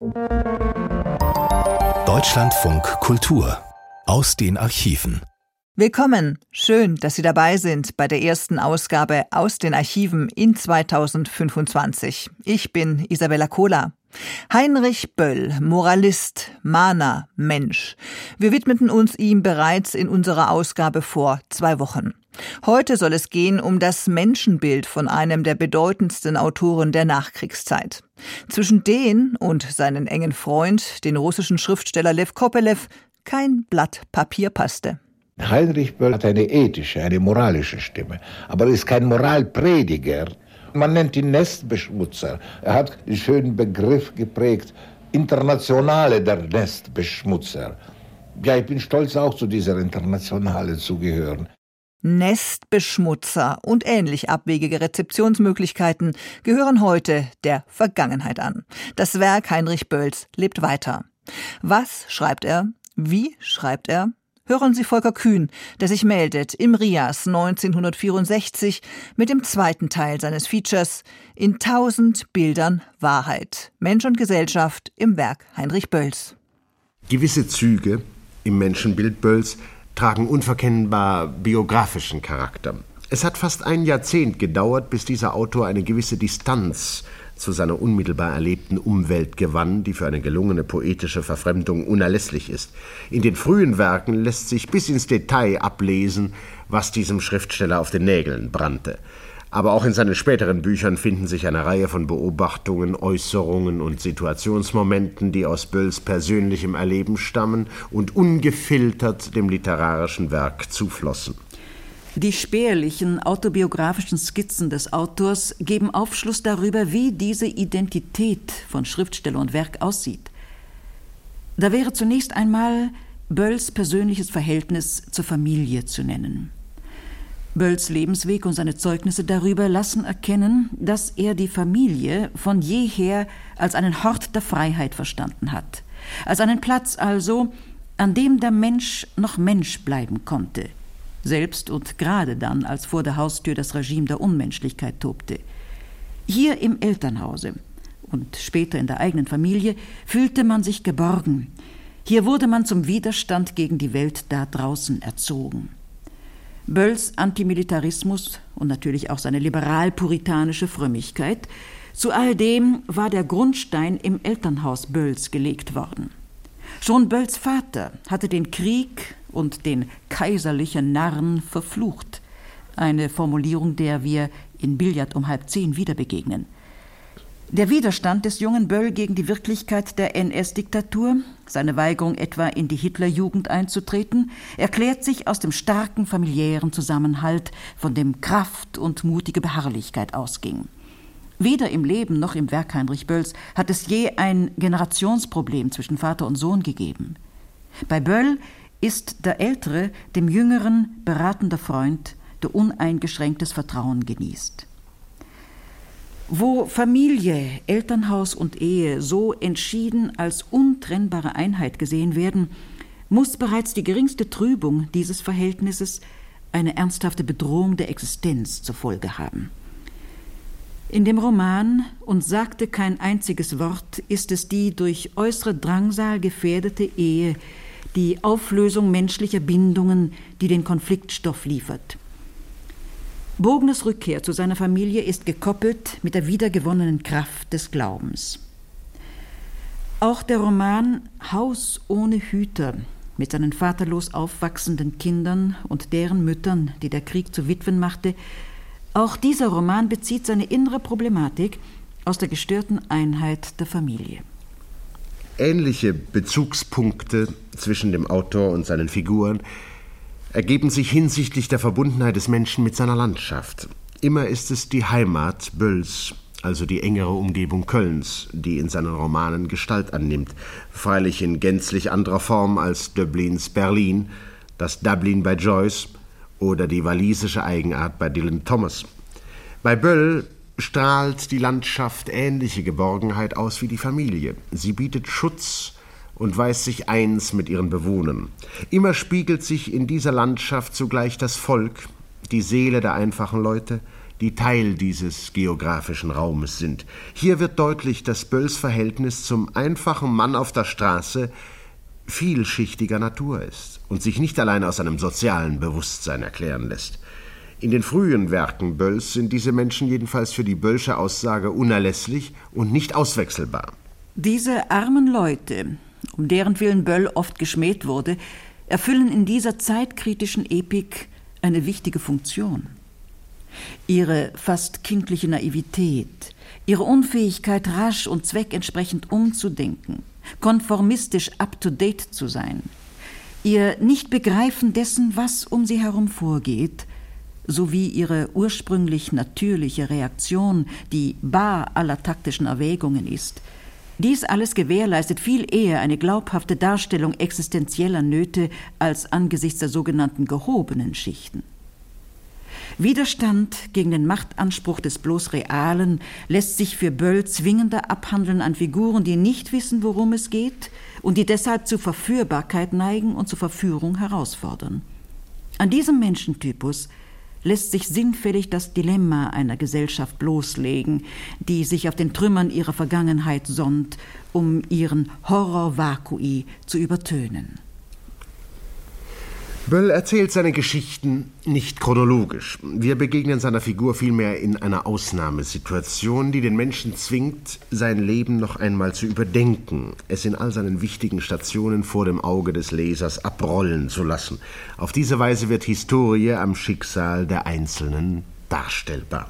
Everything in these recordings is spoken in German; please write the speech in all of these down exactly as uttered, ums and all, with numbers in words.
Deutschlandfunk Kultur aus den Archiven. Willkommen, schön, dass Sie dabei sind bei der ersten Ausgabe aus den Archiven in zweitausendfünfundzwanzig. Ich bin Isabella Kohler. Heinrich Böll, Moralist, Mahner, Mensch. Wir widmeten uns ihm bereits in unserer Ausgabe vor zwei Wochen. Heute soll es gehen um das Menschenbild von einem der bedeutendsten Autoren der Nachkriegszeit. Zwischen den und seinen engen Freund, den russischen Schriftsteller Lew Kopelew, kein Blatt Papier passte. Heinrich Böll hat eine ethische, eine moralische Stimme, aber er ist kein Moralprediger. Man nennt ihn Nestbeschmutzer. Er hat den schönen Begriff geprägt, Internationale der Nestbeschmutzer. Ja, ich bin stolz, auch zu dieser Internationale zu gehören. Nestbeschmutzer und ähnlich abwegige Rezeptionsmöglichkeiten gehören heute der Vergangenheit an. Das Werk Heinrich Bölls lebt weiter. Was schreibt er? Wie schreibt er? Hören Sie Volker Kühn, der sich meldet im Rias neunzehnhundertvierundsechzig mit dem zweiten Teil seines Features In tausend Bildern Wahrheit. Mensch und Gesellschaft im Werk Heinrich Bölls. Gewisse Züge im Menschenbild Bölls tragen unverkennbar biografischen Charakter. Es hat fast ein Jahrzehnt gedauert, bis dieser Autor eine gewisse Distanz zu seiner unmittelbar erlebten Umwelt gewann, die für eine gelungene poetische Verfremdung unerlässlich ist. In den frühen Werken lässt sich bis ins Detail ablesen, was diesem Schriftsteller auf den Nägeln brannte. Aber auch in seinen späteren Büchern finden sich eine Reihe von Beobachtungen, Äußerungen und Situationsmomenten, die aus Bölls persönlichem Erleben stammen und ungefiltert dem literarischen Werk zuflossen. Die spärlichen autobiografischen Skizzen des Autors geben Aufschluss darüber, wie diese Identität von Schriftsteller und Werk aussieht. Da wäre zunächst einmal Bölls persönliches Verhältnis zur Familie zu nennen. Bölls Lebensweg und seine Zeugnisse darüber lassen erkennen, dass er die Familie von jeher als einen Hort der Freiheit verstanden hat. Als einen Platz also, an dem der Mensch noch Mensch bleiben konnte. Selbst und gerade dann, als vor der Haustür das Regime der Unmenschlichkeit tobte. Hier im Elternhause und später in der eigenen Familie fühlte man sich geborgen. Hier wurde man zum Widerstand gegen die Welt da draußen erzogen. Bölls Antimilitarismus und natürlich auch seine liberal-puritanische Frömmigkeit, zu all dem war der Grundstein im Elternhaus Bölls gelegt worden. Schon Bölls Vater hatte den Krieg und den kaiserlichen Narren verflucht. Eine Formulierung, der wir in Billard um halb zehn wieder begegnen. Der Widerstand des jungen Böll gegen die Wirklichkeit der N S-Diktatur, seine Weigerung etwa in die Hitlerjugend einzutreten, erklärt sich aus dem starken familiären Zusammenhalt, von dem Kraft und mutige Beharrlichkeit ausging. Weder im Leben noch im Werk Heinrich Bölls hat es je ein Generationsproblem zwischen Vater und Sohn gegeben. Bei Böll ist der Ältere dem Jüngeren beratender Freund, der uneingeschränktes Vertrauen genießt. Wo Familie, Elternhaus und Ehe so entschieden als untrennbare Einheit gesehen werden, muss bereits die geringste Trübung dieses Verhältnisses eine ernsthafte Bedrohung der Existenz zur Folge haben. In dem Roman »Und sagte kein einziges Wort« ist es die durch äußere Drangsal gefährdete Ehe, die Auflösung menschlicher Bindungen, die den Konfliktstoff liefert. Bogners Rückkehr zu seiner Familie ist gekoppelt mit der wiedergewonnenen Kraft des Glaubens. Auch der Roman »Haus ohne Hüter« mit seinen vaterlos aufwachsenden Kindern und deren Müttern, die der Krieg zu Witwen machte, auch dieser Roman bezieht seine innere Problematik aus der gestörten Einheit der Familie. Ähnliche Bezugspunkte zwischen dem Autor und seinen Figuren ergeben sich hinsichtlich der Verbundenheit des Menschen mit seiner Landschaft. Immer ist es die Heimat Bölls, also die engere Umgebung Kölns, die in seinen Romanen Gestalt annimmt, freilich in gänzlich anderer Form als Döblins Berlin, das Dublin bei Joyce oder die walisische Eigenart bei Dylan Thomas. Bei Böll strahlt die Landschaft ähnliche Geborgenheit aus wie die Familie. Sie bietet Schutz und weiß sich eins mit ihren Bewohnern. Immer spiegelt sich in dieser Landschaft zugleich das Volk, die Seele der einfachen Leute, die Teil dieses geografischen Raumes sind. Hier wird deutlich, dass Bölls Verhältnis zum einfachen Mann auf der Straße vielschichtiger Natur ist und sich nicht allein aus einem sozialen Bewusstsein erklären lässt. In den frühen Werken Bölls sind diese Menschen jedenfalls für die Böllsche Aussage unerlässlich und nicht auswechselbar. Diese armen Leute, um deren Willen Böll oft geschmäht wurde, erfüllen in dieser zeitkritischen Epik eine wichtige Funktion. Ihre fast kindliche Naivität, ihre Unfähigkeit, rasch und zweckentsprechend umzudenken, konformistisch up-to-date zu sein, ihr Nicht-Begreifen dessen, was um sie herum vorgeht, sowie ihre ursprünglich natürliche Reaktion, die bar aller taktischen Erwägungen ist. Dies alles gewährleistet viel eher eine glaubhafte Darstellung existenzieller Nöte als angesichts der sogenannten gehobenen Schichten. Widerstand gegen den Machtanspruch des bloß Realen lässt sich für Böll zwingender abhandeln an Figuren, die nicht wissen, worum es geht und die deshalb zu Verführbarkeit neigen und zur Verführung herausfordern. An diesem Menschentypus lässt sich sinnfällig das Dilemma einer Gesellschaft bloßlegen, die sich auf den Trümmern ihrer Vergangenheit sonnt, um ihren Horror vacui zu übertönen. Böll erzählt seine Geschichten nicht chronologisch. Wir begegnen seiner Figur vielmehr in einer Ausnahmesituation, die den Menschen zwingt, sein Leben noch einmal zu überdenken, es in all seinen wichtigen Stationen vor dem Auge des Lesers abrollen zu lassen. Auf diese Weise wird Historie am Schicksal der Einzelnen darstellbar.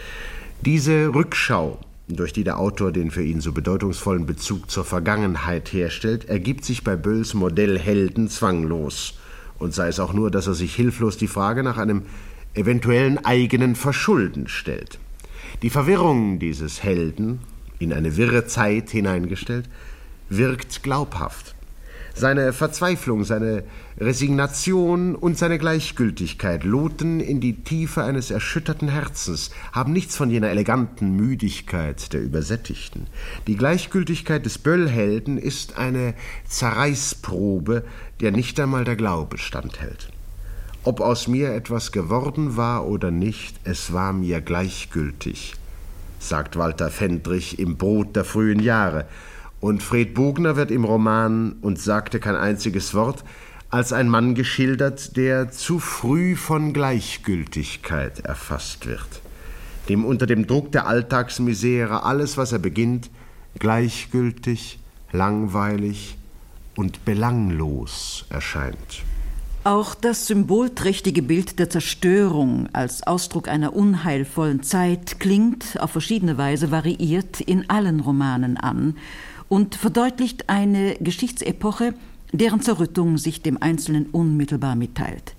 Diese Rückschau, durch die der Autor den für ihn so bedeutungsvollen Bezug zur Vergangenheit herstellt, ergibt sich bei Bölls Modellhelden zwanglos. Und sei es auch nur, dass er sich hilflos die Frage nach einem eventuellen eigenen Verschulden stellt. Die Verwirrung dieses Helden, in eine wirre Zeit hineingestellt, wirkt glaubhaft. Seine Verzweiflung, seine Resignation und seine Gleichgültigkeit loten in die Tiefe eines erschütterten Herzens, haben nichts von jener eleganten Müdigkeit der Übersättigten. Die Gleichgültigkeit des Böll-Helden ist eine Zerreißprobe, der nicht einmal der Glaube standhält. Ob aus mir etwas geworden war oder nicht, es war mir gleichgültig, sagt Walter Fendrich im Brot der frühen Jahre. Und Fred Bogner wird im Roman Und sagte kein einziges Wort als ein Mann geschildert, der zu früh von Gleichgültigkeit erfasst wird, dem unter dem Druck der Alltagsmisere alles, was er beginnt, gleichgültig, langweilig und belanglos erscheint. Auch das symbolträchtige Bild der Zerstörung als Ausdruck einer unheilvollen Zeit klingt auf verschiedene Weise variiert in allen Romanen an und verdeutlicht eine Geschichtsepoche, deren Zerrüttung sich dem Einzelnen unmittelbar mitteilt.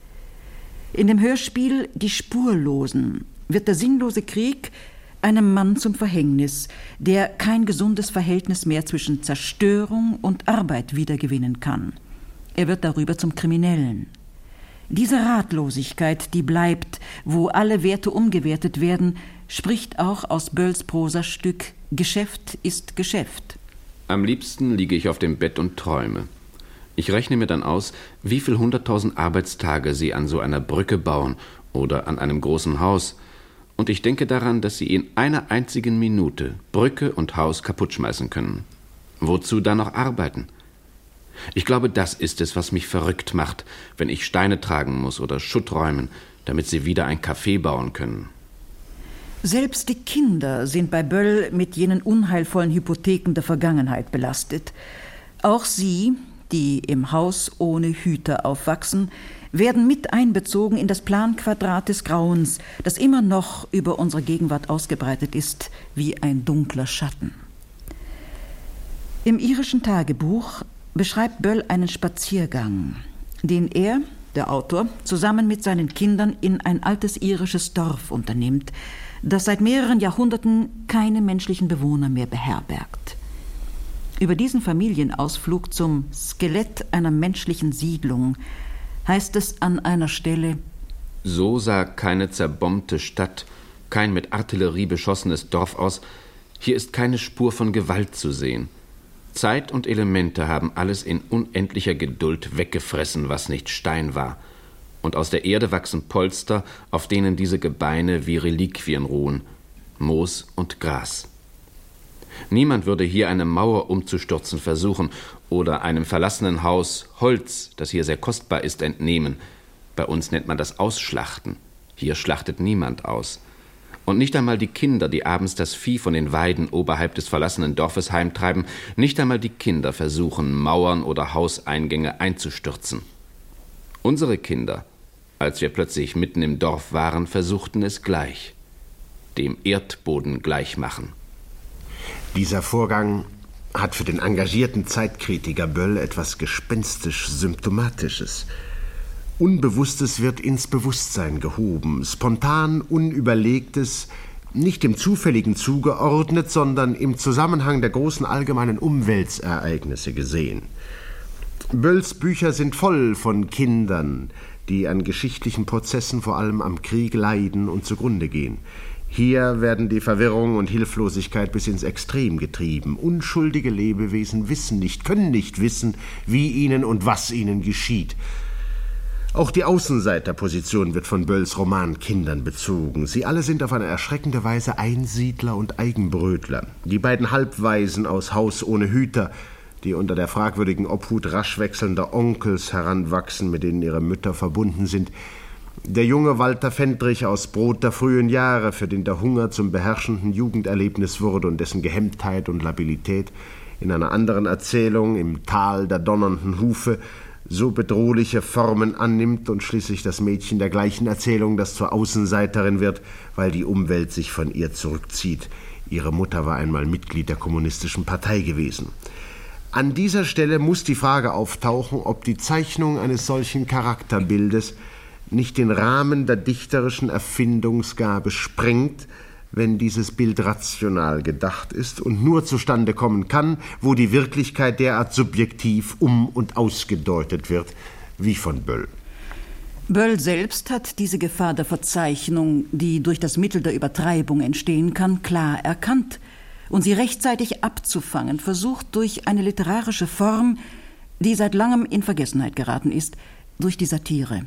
In dem Hörspiel Die Spurlosen wird der sinnlose Krieg einem Mann zum Verhängnis, der kein gesundes Verhältnis mehr zwischen Zerstörung und Arbeit wiedergewinnen kann. Er wird darüber zum Kriminellen. Diese Ratlosigkeit, die bleibt, wo alle Werte umgewertet werden, spricht auch aus Bölls Prosastück Geschäft ist Geschäft. Am liebsten liege ich auf dem Bett und träume. Ich rechne mir dann aus, wie viel hunderttausend Arbeitstage sie an so einer Brücke bauen oder an einem großen Haus. Und ich denke daran, dass sie in einer einzigen Minute Brücke und Haus kaputtschmeißen können. Wozu dann noch arbeiten? Ich glaube, das ist es, was mich verrückt macht, wenn ich Steine tragen muss oder Schutt räumen, damit sie wieder ein Café bauen können. Selbst die Kinder sind bei Böll mit jenen unheilvollen Hypotheken der Vergangenheit belastet. Auch sie, die im Haus ohne Hüter aufwachsen, werden mit einbezogen in das Planquadrat des Grauens, das immer noch über unsere Gegenwart ausgebreitet ist, wie ein dunkler Schatten. Im irischen Tagebuch beschreibt Böll einen Spaziergang, den er, der Autor, zusammen mit seinen Kindern in ein altes irisches Dorf unternimmt, das seit mehreren Jahrhunderten keine menschlichen Bewohner mehr beherbergt. Über diesen Familienausflug zum Skelett einer menschlichen Siedlung heißt es an einer Stelle: So sah keine zerbombte Stadt, kein mit Artillerie beschossenes Dorf aus. Hier ist keine Spur von Gewalt zu sehen. Zeit und Elemente haben alles in unendlicher Geduld weggefressen, was nicht Stein war. und aus der Erde wachsen Polster, auf denen diese Gebeine wie Reliquien ruhen, Moos und Gras. Niemand würde hier eine Mauer umzustürzen versuchen oder einem verlassenen Haus Holz, das hier sehr kostbar ist, entnehmen. Bei uns nennt man das Ausschlachten. Hier schlachtet niemand aus. Und nicht einmal die Kinder, die abends das Vieh von den Weiden oberhalb des verlassenen Dorfes heimtreiben, nicht einmal die Kinder versuchen, Mauern oder Hauseingänge einzustürzen. Unsere Kinder, als wir plötzlich mitten im Dorf waren, versuchten es gleich, dem Erdboden gleichmachen. Dieser Vorgang hat für den engagierten Zeitkritiker Böll etwas gespenstisch-symptomatisches. Unbewusstes wird ins Bewusstsein gehoben, spontan Unüberlegtes, nicht dem Zufälligen zugeordnet, sondern im Zusammenhang der großen allgemeinen Umweltereignisse gesehen. Bölls Bücher sind voll von Kindern, die an geschichtlichen Prozessen, vor allem am Krieg, leiden und zugrunde gehen. Hier werden die Verwirrung und Hilflosigkeit bis ins Extrem getrieben. Unschuldige Lebewesen wissen nicht, können nicht wissen, wie ihnen und was ihnen geschieht. Auch die Außenseiterposition wird von Bölls Roman Kindern bezogen. Sie alle sind auf eine erschreckende Weise Einsiedler und Eigenbrötler. Die beiden Halbwaisen aus Haus ohne Hüter, die unter der fragwürdigen Obhut rasch wechselnder Onkels heranwachsen, mit denen ihre Mütter verbunden sind. Der junge Walter Fendrich aus Brot der frühen Jahre, für den der Hunger zum beherrschenden Jugenderlebnis wurde und dessen Gehemmtheit und Labilität in einer anderen Erzählung, im Tal der donnernden Hufe, so bedrohliche Formen annimmt und schließlich das Mädchen der gleichen Erzählung, das zur Außenseiterin wird, weil die Umwelt sich von ihr zurückzieht. Ihre Mutter war einmal Mitglied der Kommunistischen Partei gewesen. An dieser Stelle muss die Frage auftauchen, ob die Zeichnung eines solchen Charakterbildes nicht den Rahmen der dichterischen Erfindungsgabe sprengt, wenn dieses Bild rational gedacht ist und nur zustande kommen kann, wo die Wirklichkeit derart subjektiv um- und ausgedeutet wird, wie von Böll. Böll selbst hat diese Gefahr der Verzeichnung, die durch das Mittel der Übertreibung entstehen kann, klar erkannt und sie rechtzeitig abzufangen versucht durch eine literarische Form, die seit langem in Vergessenheit geraten ist, durch die Satire.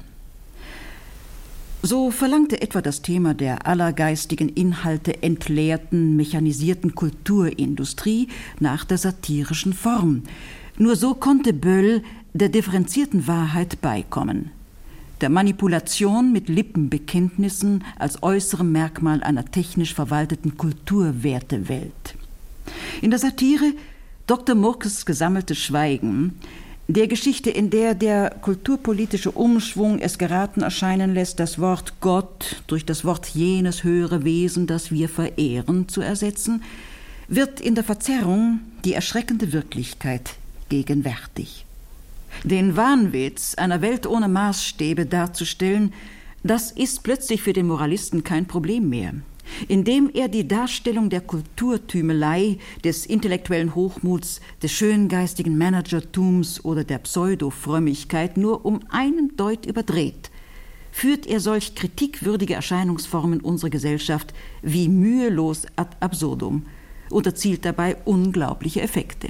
So verlangte etwa das Thema der aller geistigen Inhalte entleerten, mechanisierten Kulturindustrie nach der satirischen Form. Nur so konnte Böll der differenzierten Wahrheit beikommen. Der Manipulation mit Lippenbekenntnissen als äußerem Merkmal einer technisch verwalteten Kulturwertewelt. In der Satire Doktor Murkes gesammeltes Schweigen, der Geschichte, in der der kulturpolitische Umschwung es geraten erscheinen lässt, das Wort Gott durch das Wort jenes höhere Wesen, das wir verehren, zu ersetzen, wird in der Verzerrung die erschreckende Wirklichkeit gegenwärtig. Den Wahnwitz einer Welt ohne Maßstäbe darzustellen, das ist plötzlich für den Moralisten kein Problem mehr. Indem er die Darstellung der Kulturtümelei, des intellektuellen Hochmuts, des schöngeistigen Managertums oder der Pseudofrömmigkeit nur um einen Deut überdreht, führt er solch kritikwürdige Erscheinungsformen unserer Gesellschaft wie mühelos ad absurdum und erzielt dabei unglaubliche Effekte.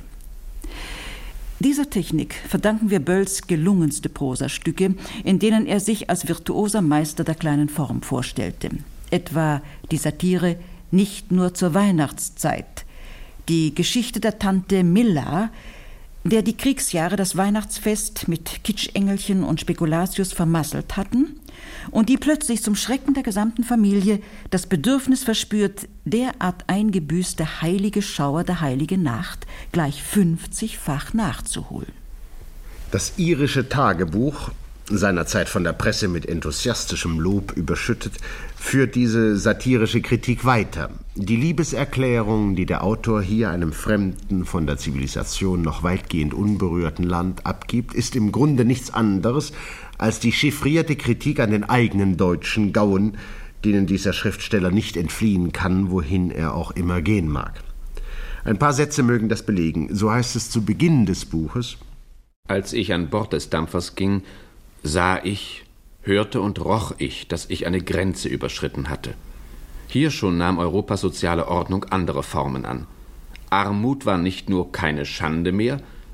Dieser Technik verdanken wir Bölls gelungenste Prosastücke, in denen er sich als virtuoser Meister der kleinen Form vorstellte. Etwa die Satire Nicht nur zur Weihnachtszeit, die Geschichte der Tante Milla, der die Kriegsjahre das Weihnachtsfest mit Kitschengelchen und Spekulatius vermasselt hatten und die plötzlich zum Schrecken der gesamten Familie das Bedürfnis verspürt, derart eingebüßte heilige Schauer der heiligen Nacht gleich fünfzigfach nachzuholen. Das irische Tagebuch, seinerzeit von der Presse mit enthusiastischem Lob überschüttet, führt diese satirische Kritik weiter. Die Liebeserklärung, die der Autor hier einem fremden, von der Zivilisation noch weitgehend unberührten Land abgibt, ist im Grunde nichts anderes als die chiffrierte Kritik an den eigenen deutschen Gauen, denen dieser Schriftsteller nicht entfliehen kann, wohin er auch immer gehen mag. Ein paar Sätze mögen das belegen. So heißt es zu Beginn des Buches: Als ich an Bord des Dampfers ging, sah ich, hörte und roch ich, dass ich eine Grenze überschritten hatte. Hier schon nahm Europas soziale Ordnung andere Formen an. Armut war nicht nur keine Schande mehr,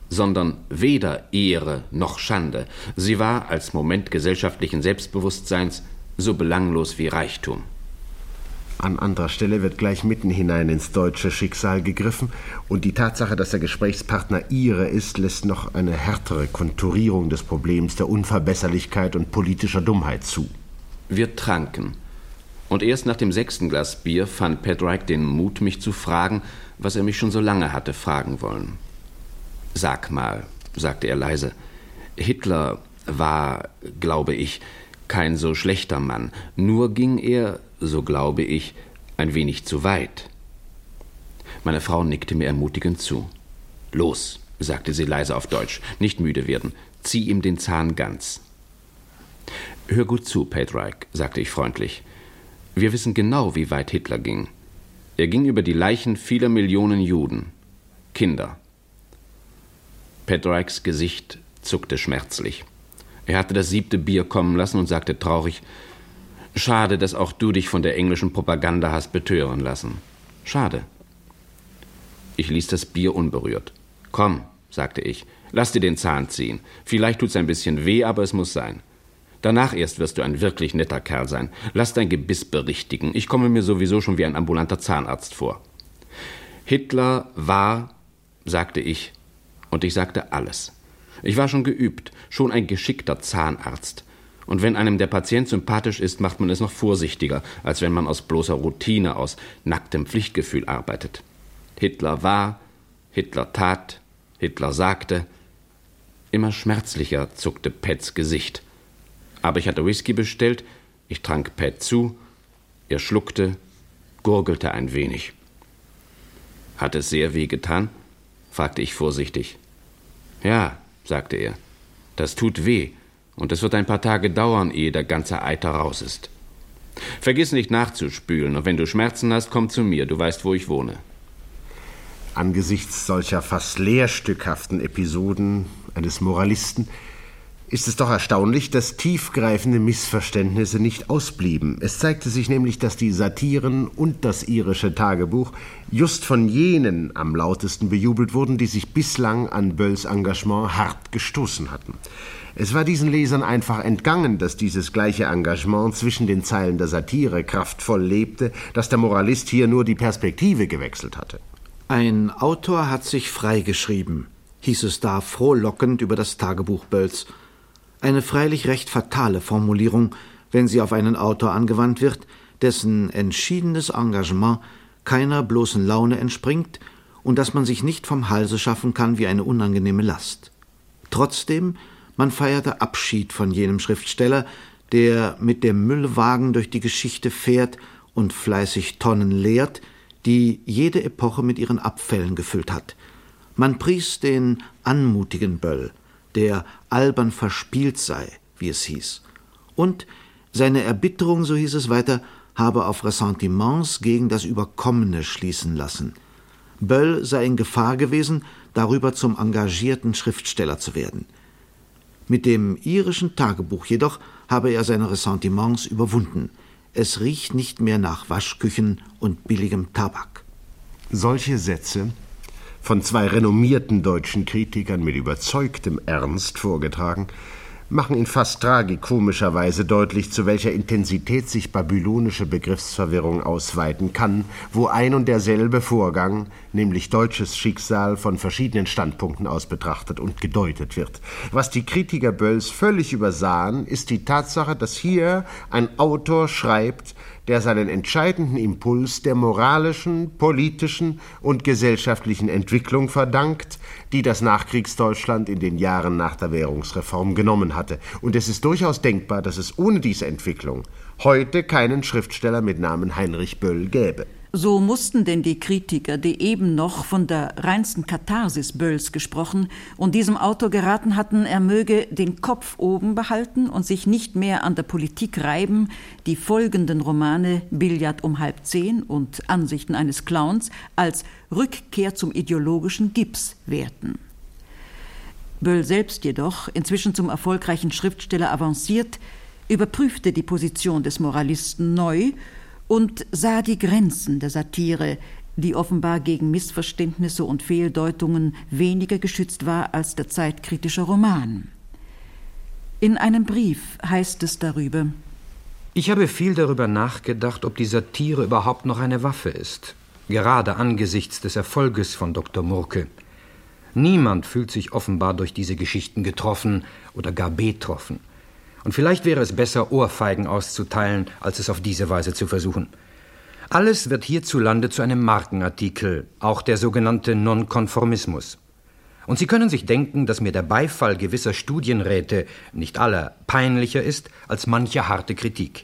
sondern weder Ehre noch Schande. Sie war als Moment gesellschaftlichen Selbstbewusstseins so belanglos wie Reichtum. An anderer Stelle wird gleich mitten hinein ins deutsche Schicksal gegriffen und die Tatsache, dass der Gesprächspartner Ihre ist, lässt noch eine härtere Konturierung des Problems der Unverbesserlichkeit und politischer Dummheit zu. Wir tranken. Und erst nach dem sechsten Glas Bier fand Patrick den Mut, mich zu fragen, was er mich schon so lange hatte fragen wollen. »Sag mal«, sagte er leise, »Hitler war, glaube ich, kein so schlechter Mann. Nur ging er, so glaube ich, ein wenig zu weit.« Meine Frau nickte mir ermutigend zu. »Los«, sagte sie leise auf Deutsch, »nicht müde werden. Zieh ihm den Zahn ganz.« »Hör gut zu, Patrick«, sagte ich freundlich. »Wir wissen genau, wie weit Hitler ging. Er ging über die Leichen vieler Millionen Juden. Kinder.« Patricks Gesicht zuckte schmerzlich. Er hatte das siebte Bier kommen lassen und sagte traurig, »Schade, dass auch du dich von der englischen Propaganda hast betören lassen. Schade.« Ich ließ das Bier unberührt. »Komm«, sagte ich, »lass dir den Zahn ziehen. Vielleicht tut's ein bisschen weh, aber es muss sein. Danach erst wirst du ein wirklich netter Kerl sein. Lass dein Gebiss berichtigen. Ich komme mir sowieso schon wie ein ambulanter Zahnarzt vor.« Hitler war, sagte ich, und ich sagte alles. Ich war schon geübt, schon ein geschickter Zahnarzt. Und wenn einem der Patient sympathisch ist, macht man es noch vorsichtiger, als wenn man aus bloßer Routine, aus nacktem Pflichtgefühl arbeitet. Hitler war, Hitler tat, Hitler sagte. Immer schmerzlicher zuckte Pets Gesicht. Aber ich hatte Whisky bestellt, ich trank Pat zu, er schluckte, gurgelte ein wenig. »Hat es sehr weh getan?« fragte ich vorsichtig. »Ja«, sagte er, »das tut weh, und es wird ein paar Tage dauern, ehe der ganze Eiter raus ist. Vergiss nicht nachzuspülen, und wenn du Schmerzen hast, komm zu mir, du weißt, wo ich wohne.« Angesichts solcher fast lehrstückhaften Episoden eines Moralisten ist es doch erstaunlich, dass tiefgreifende Missverständnisse nicht ausblieben. Es zeigte sich nämlich, dass die Satiren und das irische Tagebuch just von jenen am lautesten bejubelt wurden, die sich bislang an Bölls Engagement hart gestoßen hatten. Es war diesen Lesern einfach entgangen, dass dieses gleiche Engagement zwischen den Zeilen der Satire kraftvoll lebte, dass der Moralist hier nur die Perspektive gewechselt hatte. »Ein Autor hat sich freigeschrieben«, hieß es da frohlockend über das Tagebuch Bölls. Eine freilich recht fatale Formulierung, wenn sie auf einen Autor angewandt wird, dessen entschiedenes Engagement keiner bloßen Laune entspringt und das man sich nicht vom Halse schaffen kann wie eine unangenehme Last. Trotzdem, man feierte Abschied von jenem Schriftsteller, der mit dem Müllwagen durch die Geschichte fährt und fleißig Tonnen leert, die jede Epoche mit ihren Abfällen gefüllt hat. Man pries den anmutigen Böll, der albern verspielt sei, wie es hieß. Und seine Erbitterung, so hieß es weiter, habe auf Ressentiments gegen das Überkommene schließen lassen. Böll sei in Gefahr gewesen, darüber zum engagierten Schriftsteller zu werden. Mit dem irischen Tagebuch jedoch habe er seine Ressentiments überwunden. Es riecht nicht mehr nach Waschküchen und billigem Tabak. Solche Sätze, von zwei renommierten deutschen Kritikern mit überzeugtem Ernst vorgetragen, machen in fast tragikomischer Weise deutlich, zu welcher Intensität sich babylonische Begriffsverwirrung ausweiten kann, wo ein und derselbe Vorgang, nämlich deutsches Schicksal, von verschiedenen Standpunkten aus betrachtet und gedeutet wird. Was die Kritiker Bölls völlig übersahen, ist die Tatsache, dass hier ein Autor schreibt, der seinen entscheidenden Impuls der moralischen, politischen und gesellschaftlichen Entwicklung verdankt, die das Nachkriegsdeutschland in den Jahren nach der Währungsreform genommen hatte. Und es ist durchaus denkbar, dass es ohne diese Entwicklung heute keinen Schriftsteller mit Namen Heinrich Böll gäbe. So mussten denn die Kritiker, die eben noch von der reinsten Katharsis Bölls gesprochen und diesem Autor geraten hatten, er möge den Kopf oben behalten und sich nicht mehr an der Politik reiben, die folgenden Romane Billard um halb zehn und Ansichten eines Clowns als Rückkehr zum ideologischen Gips werten. Böll selbst jedoch, inzwischen zum erfolgreichen Schriftsteller avanciert, überprüfte die Position des Moralisten neu und sah die Grenzen der Satire, die offenbar gegen Missverständnisse und Fehldeutungen weniger geschützt war als der zeitkritische Roman. In einem Brief heißt es darüber: Ich habe viel darüber nachgedacht, ob die Satire überhaupt noch eine Waffe ist, gerade angesichts des Erfolges von Doktor Murke. Niemand fühlt sich offenbar durch diese Geschichten getroffen oder gar betroffen. Und vielleicht wäre es besser, Ohrfeigen auszuteilen, als es auf diese Weise zu versuchen. Alles wird hierzulande zu einem Markenartikel, auch der sogenannte Nonkonformismus. Und Sie können sich denken, dass mir der Beifall gewisser Studienräte, nicht aller, peinlicher ist als manche harte Kritik.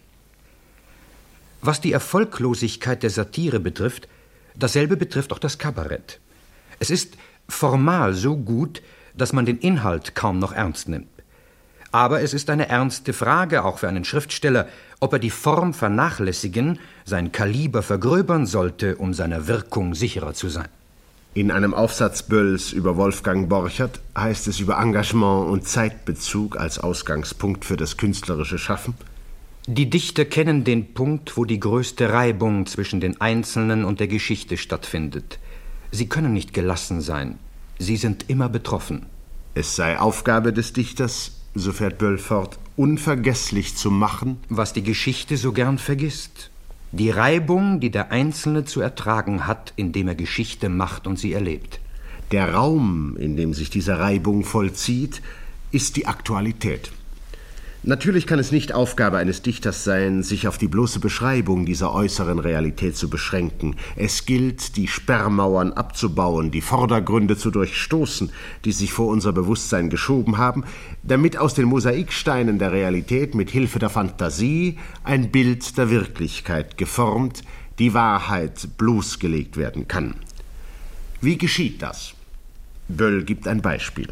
Was die Erfolglosigkeit der Satire betrifft, dasselbe betrifft auch das Kabarett. Es ist formal so gut, dass man den Inhalt kaum noch ernst nimmt. Aber es ist eine ernste Frage, auch für einen Schriftsteller, ob er die Form vernachlässigen, sein Kaliber vergröbern sollte, um seiner Wirkung sicherer zu sein. In einem Aufsatz Bölls über Wolfgang Borchert heißt es über Engagement und Zeitbezug als Ausgangspunkt für das künstlerische Schaffen: Die Dichter kennen den Punkt, wo die größte Reibung zwischen den Einzelnen und der Geschichte stattfindet. Sie können nicht gelassen sein. Sie sind immer betroffen. Es sei Aufgabe des Dichters, so fährt Böll fort, unvergesslich zu machen, was die Geschichte so gern vergisst. Die Reibung, die der Einzelne zu ertragen hat, indem er Geschichte macht und sie erlebt. Der Raum, in dem sich diese Reibung vollzieht, ist die Aktualität. Natürlich kann es nicht Aufgabe eines Dichters sein, sich auf die bloße Beschreibung dieser äußeren Realität zu beschränken. Es gilt, die Sperrmauern abzubauen, die Vordergründe zu durchstoßen, die sich vor unser Bewusstsein geschoben haben, damit aus den Mosaiksteinen der Realität mit Hilfe der Fantasie ein Bild der Wirklichkeit geformt, die Wahrheit bloßgelegt werden kann. Wie geschieht das? Böll gibt ein Beispiel.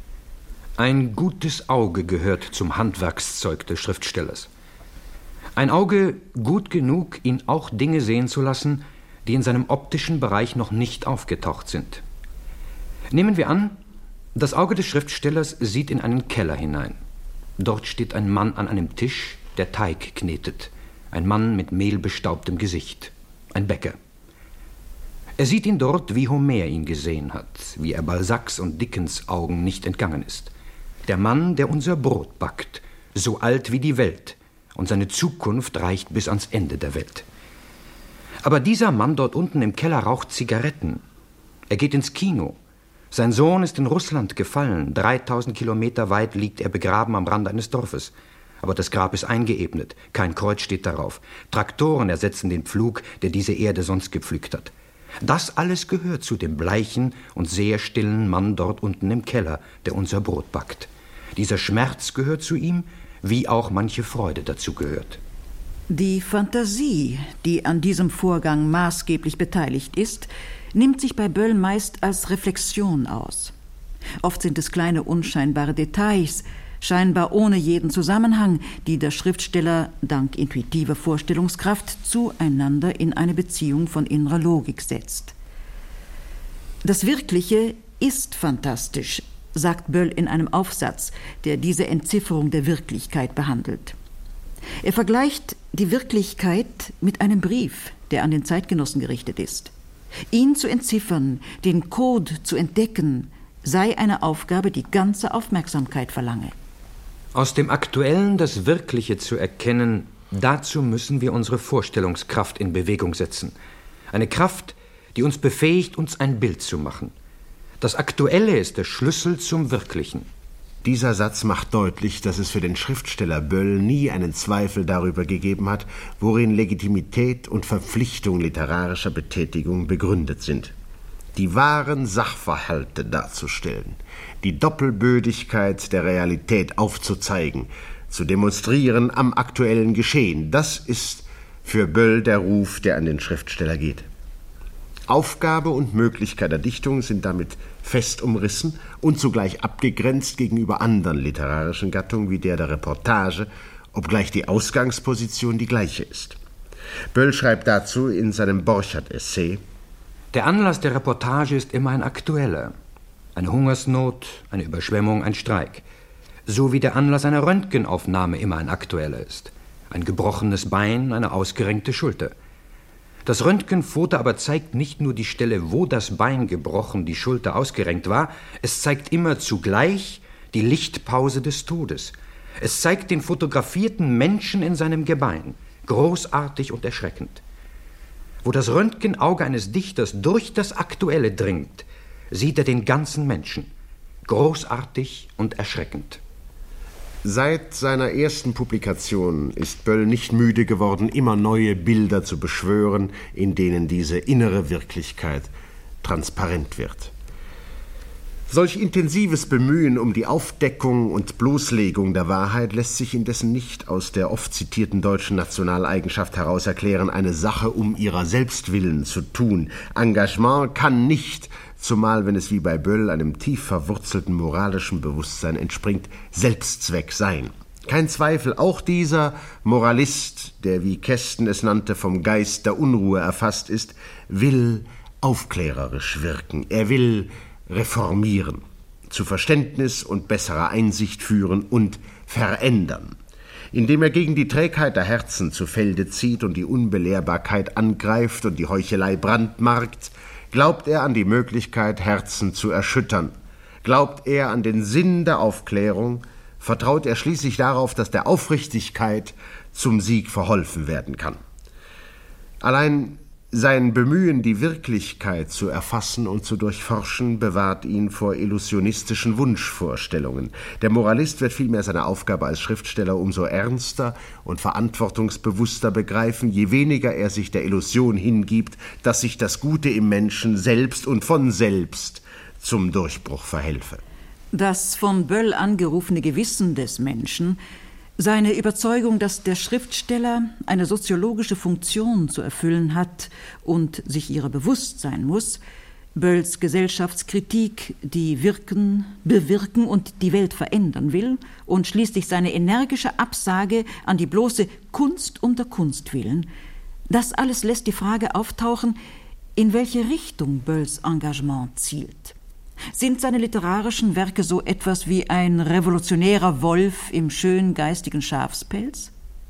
Ein gutes Auge gehört zum Handwerkszeug des Schriftstellers. Ein Auge gut genug, ihn auch Dinge sehen zu lassen, die in seinem optischen Bereich noch nicht aufgetaucht sind. Nehmen wir an, das Auge des Schriftstellers sieht in einen Keller hinein. Dort steht ein Mann an einem Tisch, der Teig knetet. Ein Mann mit mehlbestaubtem Gesicht. Ein Bäcker. Er sieht ihn dort, wie Homer ihn gesehen hat, wie er Balzacs und Dickens Augen nicht entgangen ist. Der Mann, der unser Brot backt, so alt wie die Welt, und seine Zukunft reicht bis ans Ende der Welt. Aber dieser Mann dort unten im Keller raucht Zigaretten. Er geht ins Kino. Sein Sohn ist in Russland gefallen. dreitausend Kilometer weit liegt er begraben am Rand eines Dorfes. Aber das Grab ist eingeebnet. Kein Kreuz steht darauf. Traktoren ersetzen den Pflug, der diese Erde sonst gepflügt hat. Das alles gehört zu dem bleichen und sehr stillen Mann dort unten im Keller, der unser Brot backt. Dieser Schmerz gehört zu ihm, wie auch manche Freude dazu gehört. Die Fantasie, die an diesem Vorgang maßgeblich beteiligt ist, nimmt sich bei Böll meist als Reflexion aus. Oft sind es kleine unscheinbare Details, scheinbar ohne jeden Zusammenhang, die der Schriftsteller dank intuitiver Vorstellungskraft zueinander in eine Beziehung von innerer Logik setzt. Das Wirkliche ist fantastisch, sagt Böll in einem Aufsatz, der diese Entzifferung der Wirklichkeit behandelt. Er vergleicht die Wirklichkeit mit einem Brief, der an den Zeitgenossen gerichtet ist. Ihn zu entziffern, den Code zu entdecken, sei eine Aufgabe, die ganze Aufmerksamkeit verlange. Aus dem Aktuellen das Wirkliche zu erkennen, dazu müssen wir unsere Vorstellungskraft in Bewegung setzen. Eine Kraft, die uns befähigt, uns ein Bild zu machen. Das Aktuelle ist der Schlüssel zum Wirklichen. Dieser Satz macht deutlich, dass es für den Schriftsteller Böll nie einen Zweifel darüber gegeben hat, worin Legitimität und Verpflichtung literarischer Betätigung begründet sind. Die wahren Sachverhalte darzustellen, die Doppelbödigkeit der Realität aufzuzeigen, zu demonstrieren am aktuellen Geschehen, das ist für Böll der Ruf, der an den Schriftsteller geht. Aufgabe und Möglichkeit der Dichtung sind damit fest umrissen und zugleich abgegrenzt gegenüber anderen literarischen Gattungen wie der der Reportage, obgleich die Ausgangsposition die gleiche ist. Böll schreibt dazu in seinem Borchert-Essay: Der Anlass der Reportage ist immer ein aktueller. Eine Hungersnot, eine Überschwemmung, ein Streik. So wie der Anlass einer Röntgenaufnahme immer ein aktueller ist. Ein gebrochenes Bein, eine ausgerenkte Schulter. Das Röntgenfoto aber zeigt nicht nur die Stelle, wo das Bein gebrochen, die Schulter ausgerenkt war, es zeigt immer zugleich die Lichtpause des Todes. Es zeigt den fotografierten Menschen in seinem Gebein, großartig und erschreckend. Wo das Röntgenauge eines Dichters durch das Aktuelle dringt, sieht er den ganzen Menschen, großartig und erschreckend. Seit seiner ersten Publikation ist Böll nicht müde geworden, immer neue Bilder zu beschwören, in denen diese innere Wirklichkeit transparent wird. Solch intensives Bemühen um die Aufdeckung und Bloßlegung der Wahrheit lässt sich indessen nicht aus der oft zitierten deutschen Nationaleigenschaft heraus erklären, eine Sache um ihrer selbst willen zu tun. Engagement kann nicht, zumal wenn es wie bei Böll einem tief verwurzelten moralischen Bewusstsein entspringt, Selbstzweck sein. Kein Zweifel, auch dieser Moralist, der, wie Kästen es nannte, vom Geist der Unruhe erfasst ist, will aufklärerisch wirken. Er will reformieren, zu Verständnis und besserer Einsicht führen und verändern. Indem er gegen die Trägheit der Herzen zu Felde zieht und die Unbelehrbarkeit angreift und die Heuchelei brandmarkt, glaubt er an die Möglichkeit, Herzen zu erschüttern. Glaubt er an den Sinn der Aufklärung, vertraut er schließlich darauf, dass der Aufrichtigkeit zum Sieg verholfen werden kann. Allein sein Bemühen, die Wirklichkeit zu erfassen und zu durchforschen, bewahrt ihn vor illusionistischen Wunschvorstellungen. Der Moralist wird vielmehr seine Aufgabe als Schriftsteller umso ernster und verantwortungsbewusster begreifen, je weniger er sich der Illusion hingibt, dass sich das Gute im Menschen selbst und von selbst zum Durchbruch verhelfe. Das von Böll angerufene Gewissen des Menschen, seine Überzeugung, dass der Schriftsteller eine soziologische Funktion zu erfüllen hat und sich ihrer bewusst sein muss, Bölls Gesellschaftskritik, die wirken, bewirken und die Welt verändern will, und schließlich seine energische Absage an die bloße Kunst um der Kunst willen, das alles lässt die Frage auftauchen, in welche Richtung Bölls Engagement zielt. Sind seine literarischen Werke so etwas wie ein revolutionärer Wolf im schön geistigen Schafspelz?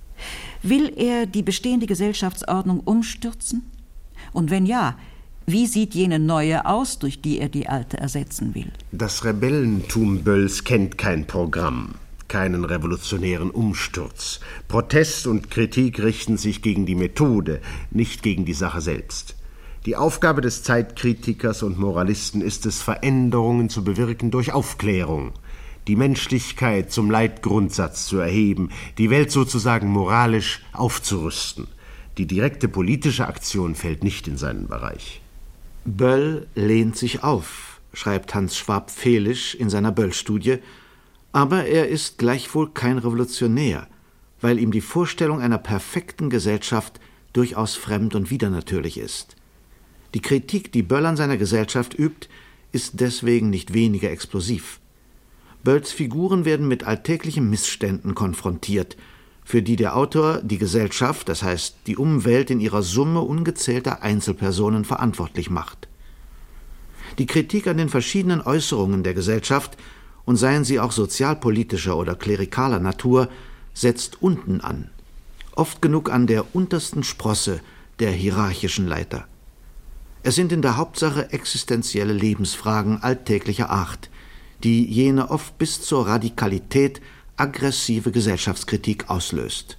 Will er die bestehende Gesellschaftsordnung umstürzen? Und wenn ja, wie sieht jene neue aus, durch die er die alte ersetzen will? Das Rebellentum Bölls kennt kein Programm, keinen revolutionären Umsturz. Protest und Kritik richten sich gegen die Methode, nicht gegen die Sache selbst. Die Aufgabe des Zeitkritikers und Moralisten ist es, Veränderungen zu bewirken durch Aufklärung, die Menschlichkeit zum Leitgrundsatz zu erheben, die Welt sozusagen moralisch aufzurüsten. Die direkte politische Aktion fällt nicht in seinen Bereich. Böll lehnt sich auf, schreibt Hans Schwab-Fehlisch in seiner Böll-Studie, aber er ist gleichwohl kein Revolutionär, weil ihm die Vorstellung einer perfekten Gesellschaft durchaus fremd und widernatürlich ist. Die Kritik, die Böll an seiner Gesellschaft übt, ist deswegen nicht weniger explosiv. Bölls Figuren werden mit alltäglichen Missständen konfrontiert, für die der Autor die Gesellschaft, das heißt die Umwelt, in ihrer Summe ungezählter Einzelpersonen verantwortlich macht. Die Kritik an den verschiedenen Äußerungen der Gesellschaft, und seien sie auch sozialpolitischer oder klerikaler Natur, setzt unten an, oft genug an der untersten Sprosse der hierarchischen Leiter. Es sind in der Hauptsache existenzielle Lebensfragen alltäglicher Art, die jene oft bis zur Radikalität aggressive Gesellschaftskritik auslöst.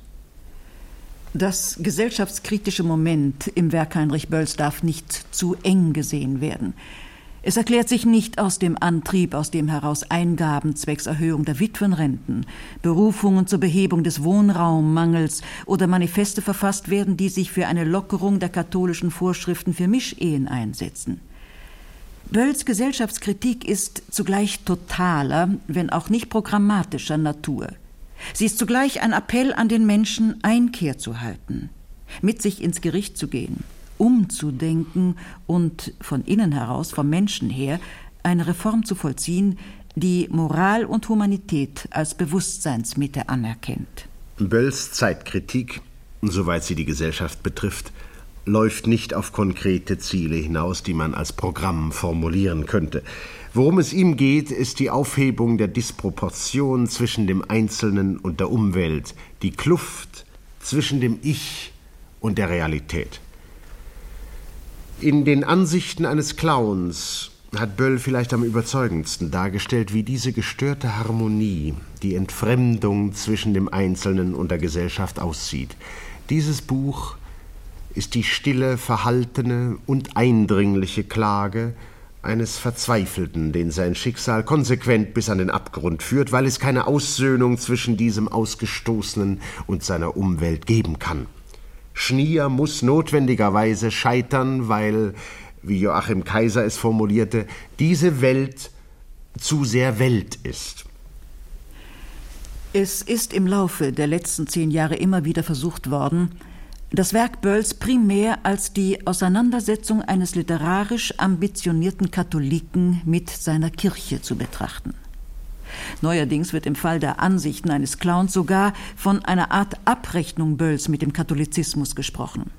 Das gesellschaftskritische Moment im Werk Heinrich Bölls darf nicht zu eng gesehen werden. Es erklärt sich nicht aus dem Antrieb, aus dem heraus Eingaben zwecks Erhöhung der Witwenrenten, Berufungen zur Behebung des Wohnraummangels oder Manifeste verfasst werden, die sich für eine Lockerung der katholischen Vorschriften für Mischehen einsetzen. Bölls Gesellschaftskritik ist zugleich totaler, wenn auch nicht programmatischer Natur. Sie ist zugleich ein Appell an den Menschen, Einkehr zu halten, mit sich ins Gericht zu gehen, umzudenken und von innen heraus, vom Menschen her, eine Reform zu vollziehen, die Moral und Humanität als Bewusstseinsmitte anerkennt. Bölls Zeitkritik, soweit sie die Gesellschaft betrifft, läuft nicht auf konkrete Ziele hinaus, die man als Programm formulieren könnte. Worum es ihm geht, ist die Aufhebung der Disproportion zwischen dem Einzelnen und der Umwelt, die Kluft zwischen dem Ich und der Realität. In den Ansichten eines Clowns hat Böll vielleicht am überzeugendsten dargestellt, wie diese gestörte Harmonie, die Entfremdung zwischen dem Einzelnen und der Gesellschaft aussieht. Dieses Buch ist die stille, verhaltene und eindringliche Klage eines Verzweifelten, den sein Schicksal konsequent bis an den Abgrund führt, weil es keine Aussöhnung zwischen diesem Ausgestoßenen und seiner Umwelt geben kann. Schnier muss notwendigerweise scheitern, weil, wie Joachim Kaiser es formulierte, diese Welt zu sehr Welt ist. Es ist im Laufe der letzten zehn Jahre immer wieder versucht worden, das Werk Bölls primär als die Auseinandersetzung eines literarisch ambitionierten Katholiken mit seiner Kirche zu betrachten. Neuerdings wird im Fall der Ansichten eines Clowns sogar von einer Art Abrechnung Bölls mit dem Katholizismus gesprochen.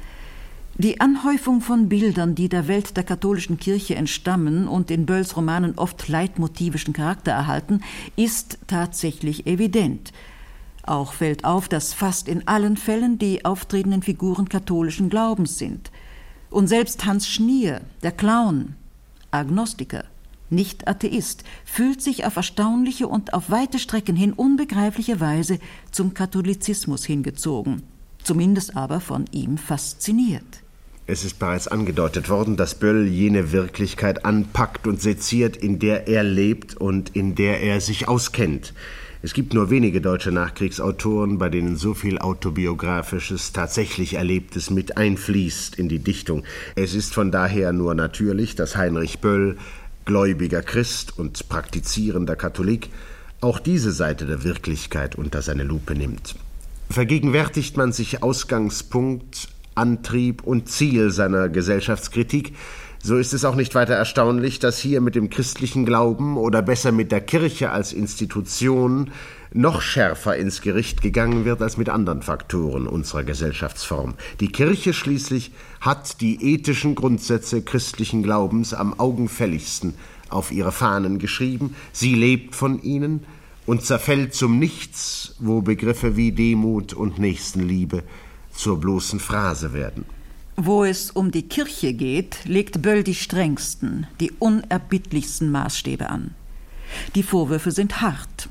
Die Anhäufung von Bildern, die der Welt der katholischen Kirche entstammen und in Bölls Romanen oft leitmotivischen Charakter erhalten, ist tatsächlich evident. Auch fällt auf, dass fast in allen Fällen die auftretenden Figuren katholischen Glaubens sind. Und selbst Hans Schnier, der Clown, Agnostiker, nicht Atheist, fühlt sich auf erstaunliche und auf weite Strecken hin unbegreifliche Weise zum Katholizismus hingezogen, zumindest aber von ihm fasziniert. Es ist bereits angedeutet worden, dass Böll jene Wirklichkeit anpackt und seziert, in der er lebt und in der er sich auskennt. Es gibt nur wenige deutsche Nachkriegsautoren, bei denen so viel Autobiografisches, tatsächlich Erlebtes mit einfließt in die Dichtung. Es ist von daher nur natürlich, dass Heinrich Böll, gläubiger Christ und praktizierender Katholik, auch diese Seite der Wirklichkeit unter seine Lupe nimmt. Vergegenwärtigt man sich Ausgangspunkt, Antrieb und Ziel seiner Gesellschaftskritik, so ist es auch nicht weiter erstaunlich, dass hier mit dem christlichen Glauben oder besser mit der Kirche als Institution noch schärfer ins Gericht gegangen wird als mit anderen Faktoren unserer Gesellschaftsform. Die Kirche schließlich hat die ethischen Grundsätze christlichen Glaubens am augenfälligsten auf ihre Fahnen geschrieben. Sie lebt von ihnen und zerfällt zum Nichts, wo Begriffe wie Demut und Nächstenliebe zur bloßen Phrase werden. Wo es um die Kirche geht, legt Böll die strengsten, die unerbittlichsten Maßstäbe an. Die Vorwürfe sind hart.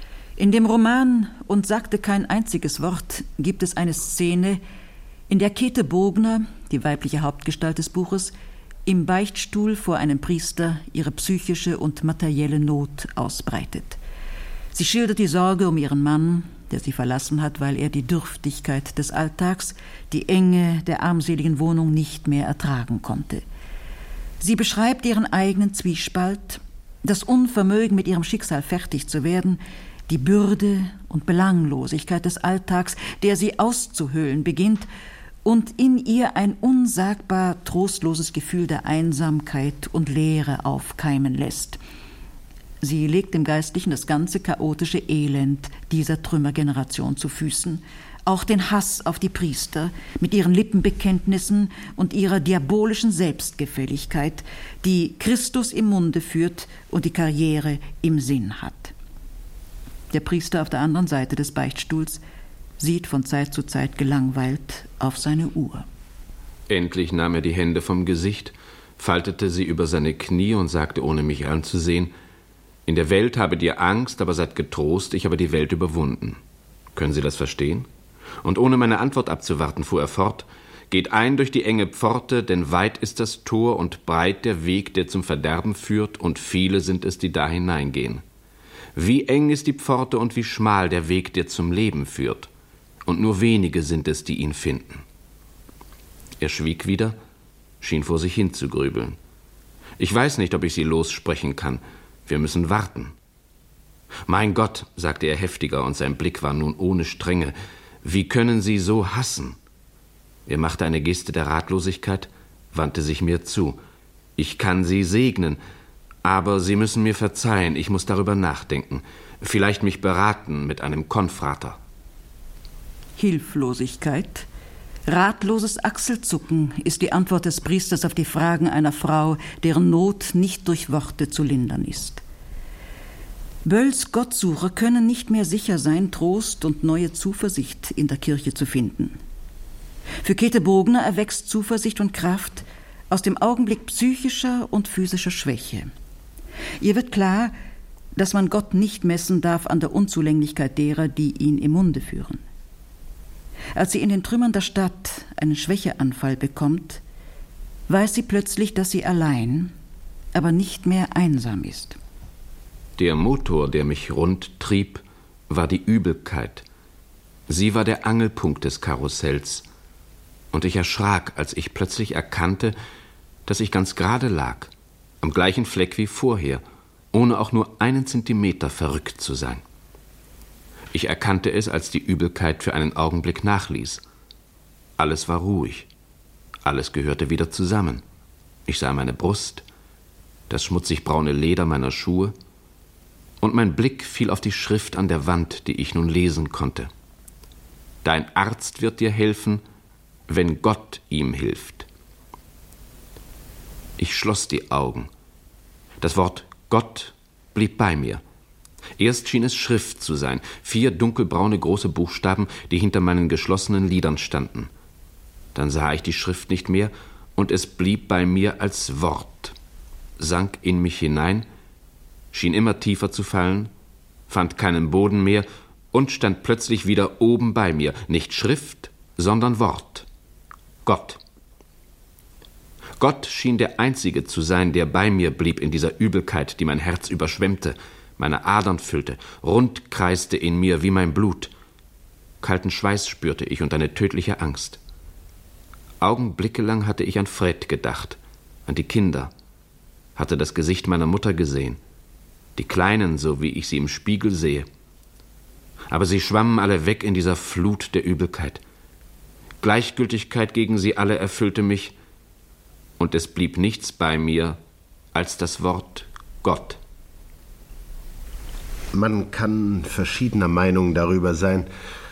In dem Roman »Und sagte kein einziges Wort« gibt es eine Szene, in der Käthe Bogner, die weibliche Hauptgestalt des Buches, im Beichtstuhl vor einem Priester ihre psychische und materielle Not ausbreitet. Sie schildert die Sorge um ihren Mann, der sie verlassen hat, weil er die Dürftigkeit des Alltags, die Enge der armseligen Wohnung nicht mehr ertragen konnte. Sie beschreibt ihren eigenen Zwiespalt, das Unvermögen, mit ihrem Schicksal fertig zu werden, die Bürde und Belanglosigkeit des Alltags, der sie auszuhöhlen beginnt und in ihr ein unsagbar trostloses Gefühl der Einsamkeit und Leere aufkeimen lässt. Sie legt dem Geistlichen das ganze chaotische Elend dieser Trümmergeneration zu Füßen, auch den Hass auf die Priester mit ihren Lippenbekenntnissen und ihrer diabolischen Selbstgefälligkeit, die Christus im Munde führt und die Karriere im Sinn hat. Der Priester auf der anderen Seite des Beichtstuhls sieht von Zeit zu Zeit gelangweilt auf seine Uhr. Endlich nahm er die Hände vom Gesicht, faltete sie über seine Knie und sagte, ohne mich anzusehen: In der Welt habet ihr Angst, aber seid getrost, ich habe die Welt überwunden. Können Sie das verstehen? Und ohne meine Antwort abzuwarten, fuhr er fort: Geht ein durch die enge Pforte, denn weit ist das Tor und breit der Weg, der zum Verderben führt, und viele sind es, die da hineingehen. Wie eng ist die Pforte und wie schmal der Weg, der zum Leben führt, und nur wenige sind es, die ihn finden. Er schwieg wieder, schien vor sich hin zu grübeln. Ich weiß nicht, ob ich Sie lossprechen kann. Wir müssen warten. Mein Gott, sagte er heftiger, und sein Blick war nun ohne Strenge, wie können Sie so hassen? Er machte eine Geste der Ratlosigkeit, wandte sich mir zu. Ich kann Sie segnen, aber Sie müssen mir verzeihen, ich muss darüber nachdenken, vielleicht mich beraten mit einem Konfrater. Hilflosigkeit, ratloses Achselzucken ist die Antwort des Priesters auf die Fragen einer Frau, deren Not nicht durch Worte zu lindern ist. Bölls Gottsucher können nicht mehr sicher sein, Trost und neue Zuversicht in der Kirche zu finden. Für Käthe Bogner erwächst Zuversicht und Kraft aus dem Augenblick psychischer und physischer Schwäche. Ihr wird klar, dass man Gott nicht messen darf an der Unzulänglichkeit derer, die ihn im Munde führen. Als sie in den Trümmern der Stadt einen Schwächeanfall bekommt, weiß sie plötzlich, dass sie allein, aber nicht mehr einsam ist. Der Motor, der mich rund trieb, war die Übelkeit. Sie war der Angelpunkt des Karussells. Und ich erschrak, als ich plötzlich erkannte, dass ich ganz gerade lag, am gleichen Fleck wie vorher, ohne auch nur einen Zentimeter verrückt zu sein. Ich erkannte es, als die Übelkeit für einen Augenblick nachließ. Alles war ruhig. Alles gehörte wieder zusammen. Ich sah meine Brust, das schmutzig braune Leder meiner Schuhe, und mein Blick fiel auf die Schrift an der Wand, die ich nun lesen konnte. Dein Arzt wird dir helfen, wenn Gott ihm hilft. Ich schloss die Augen. Das Wort Gott blieb bei mir. Erst schien es Schrift zu sein, vier dunkelbraune große Buchstaben, die hinter meinen geschlossenen Lidern standen. Dann sah ich die Schrift nicht mehr, und es blieb bei mir als Wort, sank in mich hinein, schien immer tiefer zu fallen, fand keinen Boden mehr und stand plötzlich wieder oben bei mir. Nicht Schrift, sondern Wort. Gott. Gott schien der Einzige zu sein, der bei mir blieb in dieser Übelkeit, die mein Herz überschwemmte, meine Adern füllte, rund kreiste in mir wie mein Blut. Kalten Schweiß spürte ich und eine tödliche Angst. Augenblickelang hatte ich an Fred gedacht, an die Kinder, hatte das Gesicht meiner Mutter gesehen, die Kleinen, so wie ich sie im Spiegel sehe. Aber sie schwammen alle weg in dieser Flut der Übelkeit. Gleichgültigkeit gegen sie alle erfüllte mich, und es blieb nichts bei mir als das Wort Gott. Man kann verschiedener Meinung darüber sein,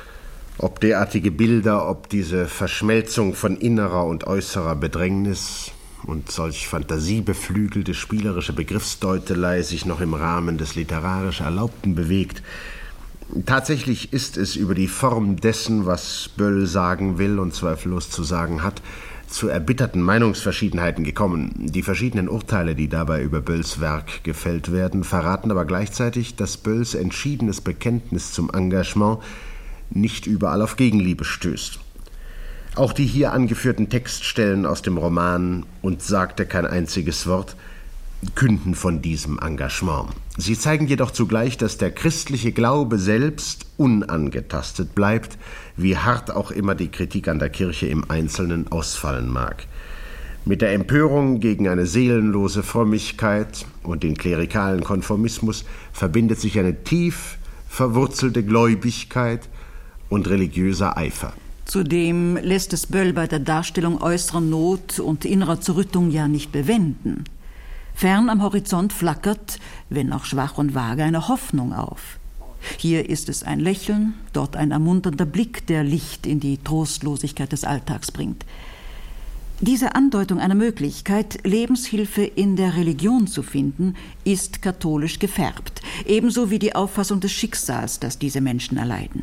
ob derartige Bilder, ob diese Verschmelzung von innerer und äußerer Bedrängnis und solch fantasiebeflügelte spielerische Begriffsdeutelei sich noch im Rahmen des literarisch Erlaubten bewegt. Tatsächlich ist es über die Form dessen, was Böll sagen will und zweifellos zu sagen hat, zu erbitterten Meinungsverschiedenheiten gekommen. Die verschiedenen Urteile, die dabei über Bölls Werk gefällt werden, verraten aber gleichzeitig, dass Bölls entschiedenes Bekenntnis zum Engagement nicht überall auf Gegenliebe stößt. Auch die hier angeführten Textstellen aus dem Roman »Und sagte kein einziges Wort« künden von diesem Engagement. Sie zeigen jedoch zugleich, dass der christliche Glaube selbst unangetastet bleibt, wie hart auch immer die Kritik an der Kirche im Einzelnen ausfallen mag. Mit der Empörung gegen eine seelenlose Frömmigkeit und den klerikalen Konformismus verbindet sich eine tief verwurzelte Gläubigkeit und religiöser Eifer. Zudem lässt es Böll bei der Darstellung äußerer Not und innerer Zerrüttung ja nicht bewenden. Fern am Horizont flackert, wenn auch schwach und vage, eine Hoffnung auf. Hier ist es ein Lächeln, dort ein ermunternder Blick, der Licht in die Trostlosigkeit des Alltags bringt. Diese Andeutung einer Möglichkeit, Lebenshilfe in der Religion zu finden, ist katholisch gefärbt, ebenso wie die Auffassung des Schicksals, das diese Menschen erleiden.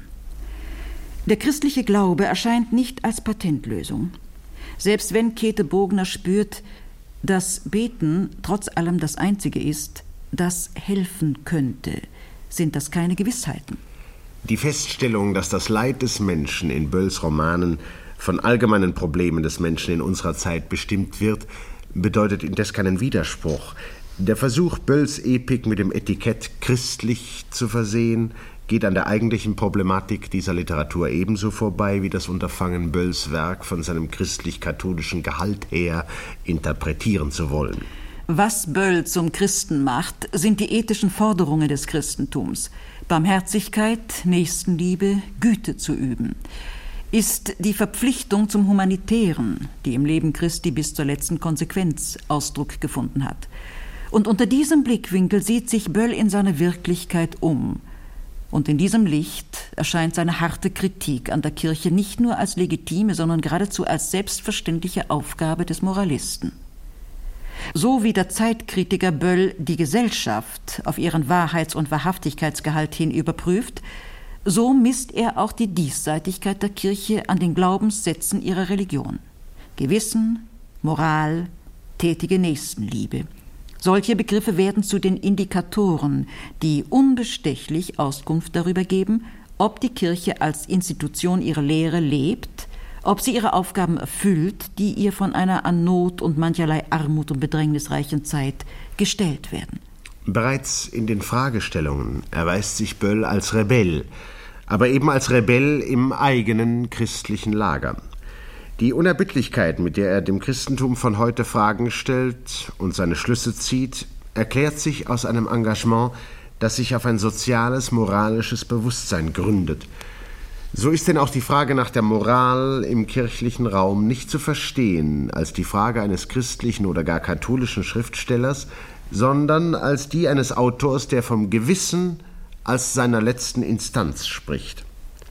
Der christliche Glaube erscheint nicht als Patentlösung. Selbst wenn Käthe Bogner spürt, dass Beten trotz allem das Einzige ist, das helfen könnte, sind das keine Gewissheiten. Die Feststellung, dass das Leid des Menschen in Bölls Romanen von allgemeinen Problemen des Menschen in unserer Zeit bestimmt wird, bedeutet indes keinen Widerspruch. Der Versuch, Bölls Epik mit dem Etikett christlich zu versehen, geht an der eigentlichen Problematik dieser Literatur ebenso vorbei wie das Unterfangen, Bölls Werk von seinem christlich-katholischen Gehalt her interpretieren zu wollen. Was Böll zum Christen macht, sind die ethischen Forderungen des Christentums. Barmherzigkeit, Nächstenliebe, Güte zu üben. Ist die Verpflichtung zum Humanitären, die im Leben Christi bis zur letzten Konsequenz Ausdruck gefunden hat. Und unter diesem Blickwinkel sieht sich Böll in seiner Wirklichkeit um. Und in diesem Licht erscheint seine harte Kritik an der Kirche nicht nur als legitime, sondern geradezu als selbstverständliche Aufgabe des Moralisten. So wie der Zeitkritiker Böll die Gesellschaft auf ihren Wahrheits- und Wahrhaftigkeitsgehalt hin überprüft, so misst er auch die Diesseitigkeit der Kirche an den Glaubenssätzen ihrer Religion. Gewissen, Moral, tätige Nächstenliebe. Solche Begriffe werden zu den Indikatoren, die unbestechlich Auskunft darüber geben, ob die Kirche als Institution ihre Lehre lebt, ob sie ihre Aufgaben erfüllt, die ihr von einer an Not und mancherlei Armut und Bedrängnis reichen Zeit gestellt werden. Bereits in den Fragestellungen erweist sich Böll als Rebell, aber eben als Rebell im eigenen christlichen Lager. Die Unerbittlichkeit, mit der er dem Christentum von heute Fragen stellt und seine Schlüsse zieht, erklärt sich aus einem Engagement, das sich auf ein soziales, moralisches Bewusstsein gründet. So ist denn auch die Frage nach der Moral im kirchlichen Raum nicht zu verstehen als die Frage eines christlichen oder gar katholischen Schriftstellers, sondern als die eines Autors, der vom Gewissen als seiner letzten Instanz spricht.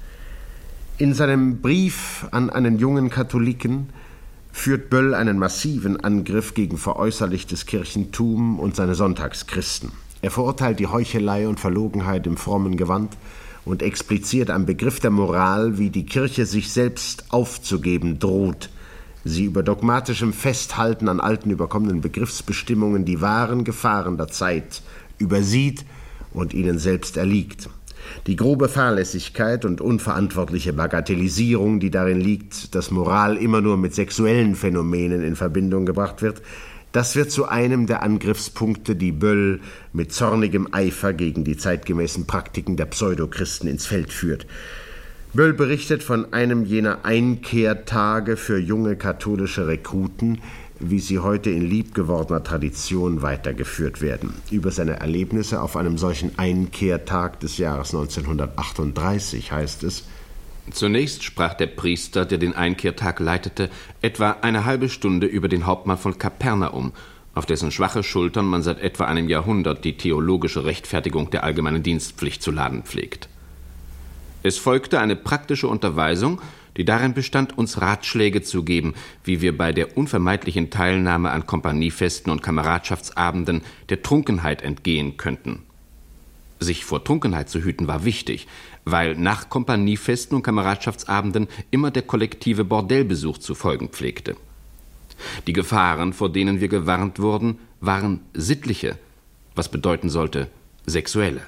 In seinem Brief an einen jungen Katholiken führt Böll einen massiven Angriff gegen veräußerlichtes Kirchentum und seine Sonntagschristen. Er verurteilt die Heuchelei und Verlogenheit im frommen Gewand und expliziert am Begriff der Moral, wie die Kirche sich selbst aufzugeben droht, sie über dogmatischem Festhalten an alten überkommenen Begriffsbestimmungen die wahren Gefahren der Zeit übersieht und ihnen selbst erliegt. Die grobe Fahrlässigkeit und unverantwortliche Bagatellisierung, die darin liegt, dass Moral immer nur mit sexuellen Phänomenen in Verbindung gebracht wird, das wird zu einem der Angriffspunkte, die Böll mit zornigem Eifer gegen die zeitgemäßen Praktiken der Pseudochristen ins Feld führt. Böll berichtet von einem jener Einkehrtage für junge katholische Rekruten, wie sie heute in liebgewordener Tradition weitergeführt werden. Über seine Erlebnisse auf einem solchen Einkehrtag des Jahres neunzehnhundertachtunddreißig heißt es: Zunächst sprach der Priester, der den Einkehrtag leitete, etwa eine halbe Stunde über den Hauptmann von Kapernaum, auf dessen schwache Schultern man seit etwa einem Jahrhundert die theologische Rechtfertigung der allgemeinen Dienstpflicht zu laden pflegt. Es folgte eine praktische Unterweisung, die darin bestand, uns Ratschläge zu geben, wie wir bei der unvermeidlichen Teilnahme an Kompaniefesten und Kameradschaftsabenden der Trunkenheit entgehen könnten. Sich vor Trunkenheit zu hüten war wichtig, weil nach Kompaniefesten und Kameradschaftsabenden immer der kollektive Bordellbesuch zu folgen pflegte. Die Gefahren, vor denen wir gewarnt wurden, waren sittliche, was bedeuten sollte, sexuelle.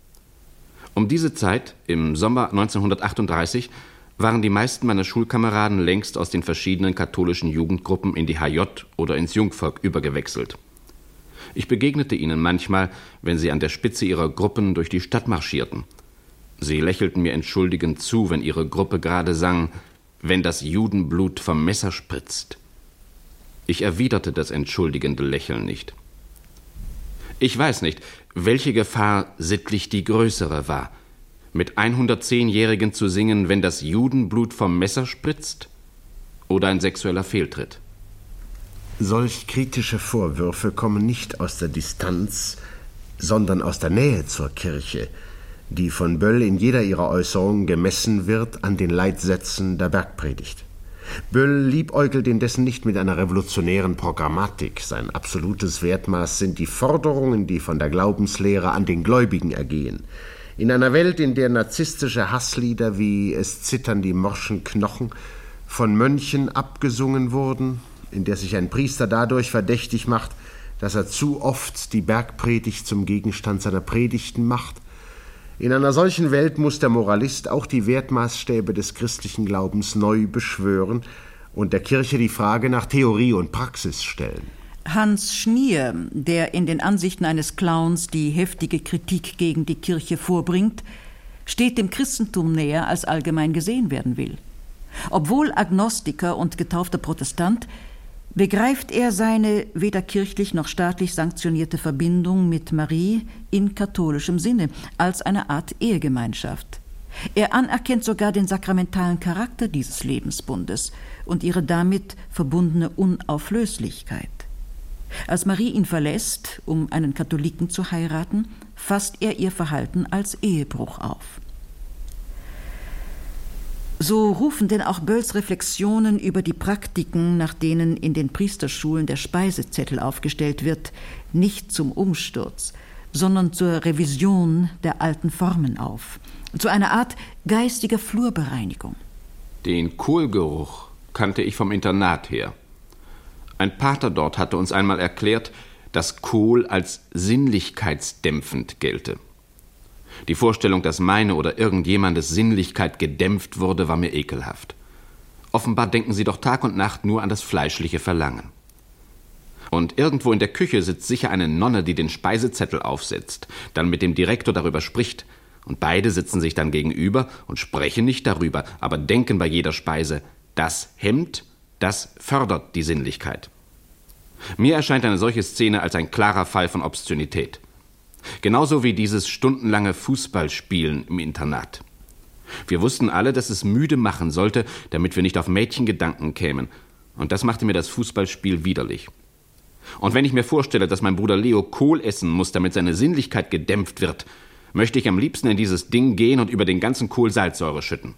Um diese Zeit, im Sommer neunzehnhundertachtunddreißig, waren die meisten meiner Schulkameraden längst aus den verschiedenen katholischen Jugendgruppen in die H J oder ins Jungvolk übergewechselt. Ich begegnete ihnen manchmal, wenn sie an der Spitze ihrer Gruppen durch die Stadt marschierten. Sie lächelten mir entschuldigend zu, wenn ihre Gruppe gerade sang, »Wenn das Judenblut vom Messer spritzt«. Ich erwiderte das entschuldigende Lächeln nicht. Ich weiß nicht, welche Gefahr sittlich die größere war, mit hundertzehnjährigen zu singen, wenn das Judenblut vom Messer spritzt, oder ein sexueller Fehltritt. Solch kritische Vorwürfe kommen nicht aus der Distanz, sondern aus der Nähe zur Kirche, die von Böll in jeder ihrer Äußerungen gemessen wird an den Leitsätzen der Bergpredigt. Böll liebäugelt indessen nicht mit einer revolutionären Programmatik. Sein absolutes Wertmaß sind die Forderungen, die von der Glaubenslehre an den Gläubigen ergehen. In einer Welt, in der narzisstische Hasslieder wie »Es zittern die morschen Knochen« von Mönchen abgesungen wurden, in der sich ein Priester dadurch verdächtig macht, dass er zu oft die Bergpredigt zum Gegenstand seiner Predigten macht. In einer solchen Welt muss der Moralist auch die Wertmaßstäbe des christlichen Glaubens neu beschwören und der Kirche die Frage nach Theorie und Praxis stellen. Hans Schnier, der in den Ansichten eines Clowns die heftige Kritik gegen die Kirche vorbringt, steht dem Christentum näher, als allgemein gesehen werden will. Obwohl Agnostiker und getaufter Protestant, begreift er seine weder kirchlich noch staatlich sanktionierte Verbindung mit Marie in katholischem Sinne, als eine Art Ehegemeinschaft. Er anerkennt sogar den sakramentalen Charakter dieses Lebensbundes und ihre damit verbundene Unauflöslichkeit. Als Marie ihn verlässt, um einen Katholiken zu heiraten, fasst er ihr Verhalten als Ehebruch auf. So rufen denn auch Bölls Reflexionen über die Praktiken, nach denen in den Priesterschulen der Speisezettel aufgestellt wird, nicht zum Umsturz, sondern zur Revision der alten Formen auf, zu einer Art geistiger Flurbereinigung. Den Kohlgeruch kannte ich vom Internat her. Ein Pater dort hatte uns einmal erklärt, dass Kohl als sinnlichkeitsdämpfend gelte. Die Vorstellung, dass meine oder irgendjemandes Sinnlichkeit gedämpft wurde, war mir ekelhaft. Offenbar denken sie doch Tag und Nacht nur an das fleischliche Verlangen. Und irgendwo in der Küche sitzt sicher eine Nonne, die den Speisezettel aufsetzt, dann mit dem Direktor darüber spricht. Und beide sitzen sich dann gegenüber und sprechen nicht darüber, aber denken bei jeder Speise, das hemmt, das fördert die Sinnlichkeit. Mir erscheint eine solche Szene als ein klarer Fall von Obszönität. Genauso wie dieses stundenlange Fußballspielen im Internat. Wir wussten alle, dass es müde machen sollte, damit wir nicht auf Mädchengedanken kämen. Und das machte mir das Fußballspiel widerlich. Und wenn ich mir vorstelle, dass mein Bruder Leo Kohl essen muss, damit seine Sinnlichkeit gedämpft wird, möchte ich am liebsten in dieses Ding gehen und über den ganzen Kohl Salzsäure schütten.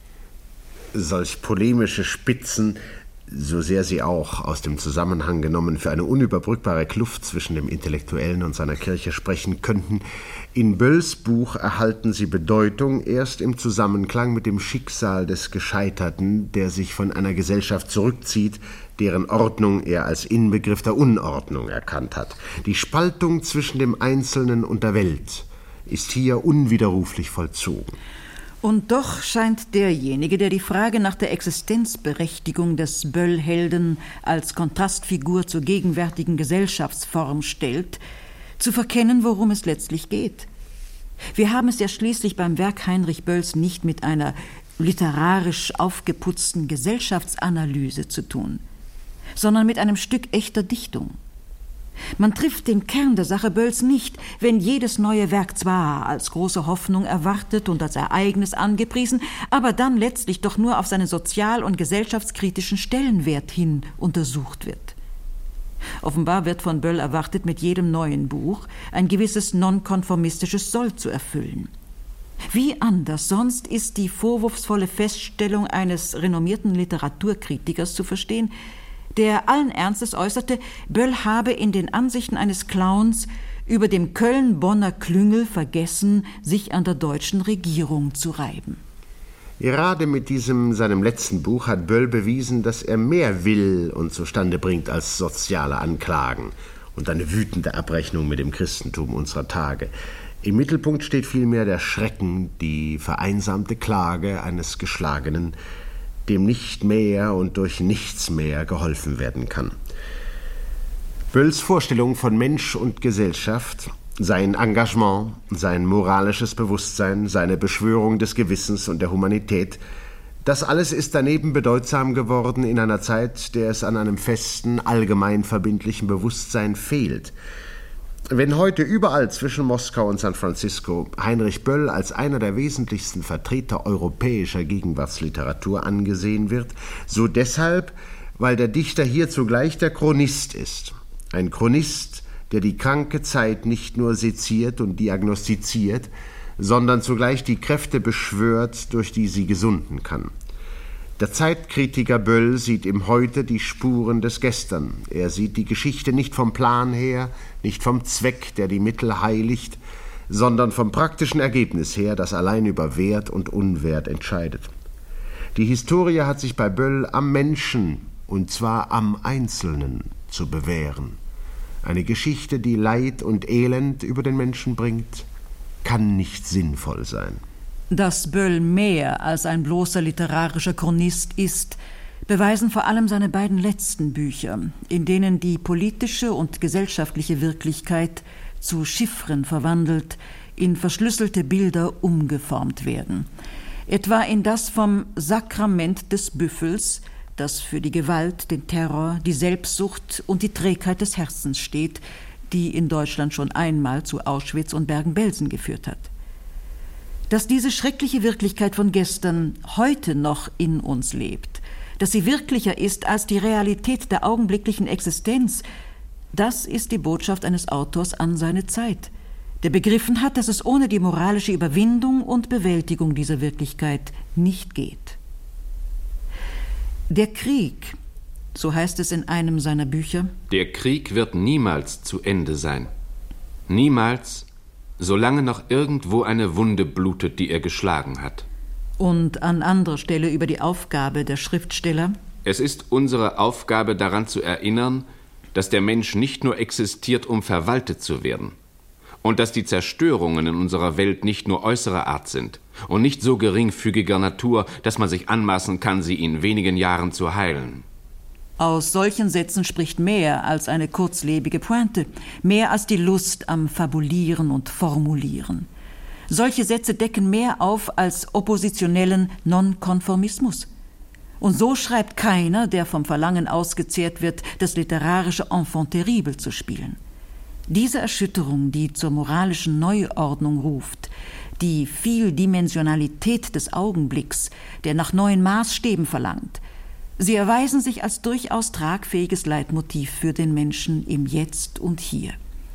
Solch polemische Spitzen, so sehr sie auch aus dem Zusammenhang genommen für eine unüberbrückbare Kluft zwischen dem Intellektuellen und seiner Kirche sprechen könnten, in Bölls Buch erhalten sie Bedeutung erst im Zusammenklang mit dem Schicksal des Gescheiterten, der sich von einer Gesellschaft zurückzieht, deren Ordnung er als Inbegriff der Unordnung erkannt hat. Die Spaltung zwischen dem Einzelnen und der Welt ist hier unwiderruflich vollzogen. Und doch scheint derjenige, der die Frage nach der Existenzberechtigung des Böll-Helden als Kontrastfigur zur gegenwärtigen Gesellschaftsform stellt, zu verkennen, worum es letztlich geht. Wir haben es ja schließlich beim Werk Heinrich Bölls nicht mit einer literarisch aufgeputzten Gesellschaftsanalyse zu tun, sondern mit einem Stück echter Dichtung. Man trifft den Kern der Sache Bölls nicht, wenn jedes neue Werk zwar als große Hoffnung erwartet und als Ereignis angepriesen, aber dann letztlich doch nur auf seinen sozial- und gesellschaftskritischen Stellenwert hin untersucht wird. Offenbar wird von Böll erwartet, mit jedem neuen Buch ein gewisses nonkonformistisches Soll zu erfüllen. Wie anders sonst ist die vorwurfsvolle Feststellung eines renommierten Literaturkritikers zu verstehen, der allen Ernstes äußerte, Böll habe in den Ansichten eines Clowns über dem Köln-Bonner Klüngel vergessen, sich an der deutschen Regierung zu reiben. Gerade mit diesem, seinem letzten Buch, hat Böll bewiesen, dass er mehr will und zustande bringt als soziale Anklagen und eine wütende Abrechnung mit dem Christentum unserer Tage. Im Mittelpunkt steht vielmehr der Schrecken, die vereinsamte Klage eines Geschlagenen, dem nicht mehr und durch nichts mehr geholfen werden kann. Bölls Vorstellung von Mensch und Gesellschaft, sein Engagement, sein moralisches Bewusstsein, seine Beschwörung des Gewissens und der Humanität, das alles ist daneben bedeutsam geworden in einer Zeit, der es an einem festen, allgemein verbindlichen Bewusstsein fehlt. Wenn heute überall zwischen Moskau und San Francisco Heinrich Böll als einer der wesentlichsten Vertreter europäischer Gegenwartsliteratur angesehen wird, so deshalb, weil der Dichter hier zugleich der Chronist ist. Ein Chronist, der die kranke Zeit nicht nur seziert und diagnostiziert, sondern zugleich die Kräfte beschwört, durch die sie gesunden kann. Der Zeitkritiker Böll sieht im Heute die Spuren des Gestern. Er sieht die Geschichte nicht vom Plan her, nicht vom Zweck, der die Mittel heiligt, sondern vom praktischen Ergebnis her, das allein über Wert und Unwert entscheidet. Die Historie hat sich bei Böll am Menschen, und zwar am Einzelnen, zu bewähren. Eine Geschichte, die Leid und Elend über den Menschen bringt, kann nicht sinnvoll sein. Dass Böll mehr als ein bloßer literarischer Chronist ist, beweisen vor allem seine beiden letzten Bücher, in denen die politische und gesellschaftliche Wirklichkeit zu Chiffren verwandelt, in verschlüsselte Bilder umgeformt werden. Etwa in das vom Sakrament des Büffels, das für die Gewalt, den Terror, die Selbstsucht und die Trägheit des Herzens steht, die in Deutschland schon einmal zu Auschwitz und Bergen-Belsen geführt hat. Dass diese schreckliche Wirklichkeit von gestern heute noch in uns lebt, dass sie wirklicher ist als die Realität der augenblicklichen Existenz, das ist die Botschaft eines Autors an seine Zeit, der begriffen hat, dass es ohne die moralische Überwindung und Bewältigung dieser Wirklichkeit nicht geht. Der Krieg, so heißt es in einem seiner Bücher, der Krieg wird niemals zu Ende sein. Niemals, solange noch irgendwo eine Wunde blutet, die er geschlagen hat. Und an anderer Stelle über die Aufgabe der Schriftsteller, Es ist unsere Aufgabe, daran zu erinnern, dass der Mensch nicht nur existiert, um verwaltet zu werden, und dass die Zerstörungen in unserer Welt nicht nur äußerer Art sind und nicht so geringfügiger Natur, dass man sich anmaßen kann, sie in wenigen Jahren zu heilen. Aus solchen Sätzen spricht mehr als eine kurzlebige Pointe, mehr als die Lust am Fabulieren und Formulieren. Solche Sätze decken mehr auf als oppositionellen Nonkonformismus. Und so schreibt keiner, der vom Verlangen ausgezehrt wird, das literarische Enfant terrible zu spielen. Diese Erschütterung, die zur moralischen Neuordnung ruft, die Vieldimensionalität des Augenblicks, der nach neuen Maßstäben verlangt, sie erweisen sich als durchaus tragfähiges Leitmotiv für den Menschen im Jetzt und Hier.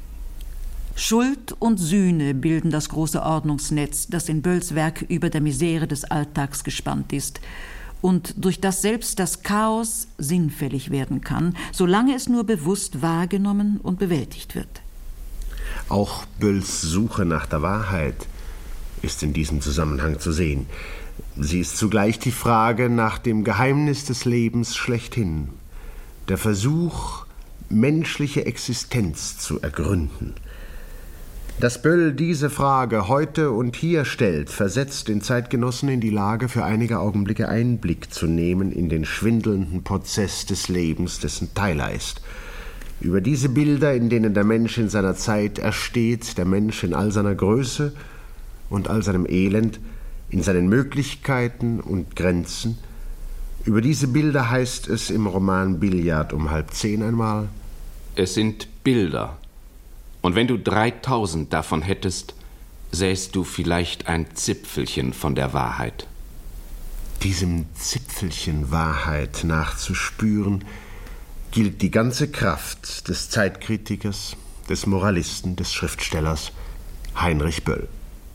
Schuld und Sühne bilden das große Ordnungsnetz, das in Bölls Werk über der Misere des Alltags gespannt ist und durch das selbst das Chaos sinnfällig werden kann, solange es nur bewusst wahrgenommen und bewältigt wird. Auch Bölls Suche nach der Wahrheit ist in diesem Zusammenhang zu sehen. Sie ist zugleich die Frage nach dem Geheimnis des Lebens schlechthin, der Versuch, menschliche Existenz zu ergründen. Dass Böll diese Frage heute und hier stellt, versetzt den Zeitgenossen in die Lage, für einige Augenblicke Einblick zu nehmen in den schwindelnden Prozess des Lebens, dessen Teil er ist. Über diese Bilder, in denen der Mensch in seiner Zeit ersteht, der Mensch in all seiner Größe und all seinem Elend, in seinen Möglichkeiten und Grenzen, über diese Bilder heißt es im Roman Billard um halb zehn einmal: Es sind Bilder. Und wenn du dreitausend davon hättest, sähst du vielleicht ein Zipfelchen von der Wahrheit. Diesem Zipfelchen Wahrheit nachzuspüren, gilt die ganze Kraft des Zeitkritikers, des Moralisten, des Schriftstellers Heinrich Böll.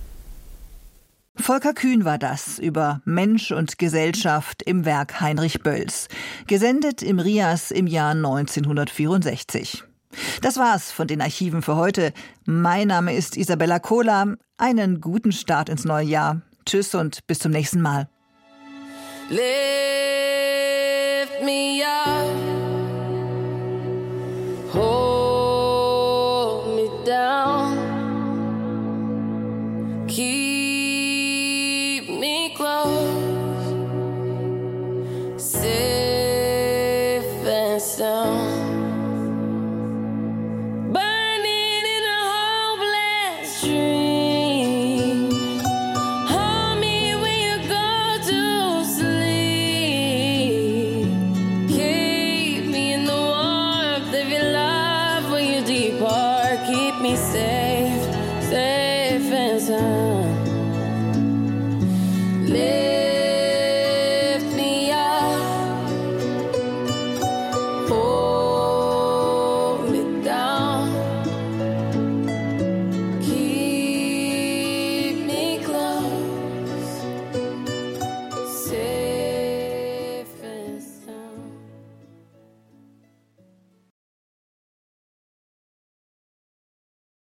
Volker Kühn war das über Mensch und Gesellschaft im Werk Heinrich Bölls, gesendet im Rias im Jahr neunzehnhundertvierundsechzig. Das war's von den Archiven für heute. Mein Name ist Isabella Kohler. Einen guten Start ins neue Jahr. Tschüss und bis zum nächsten Mal. Lift me up, hold me down, keep me close, safe and sound. Keep me safe, safe and sound.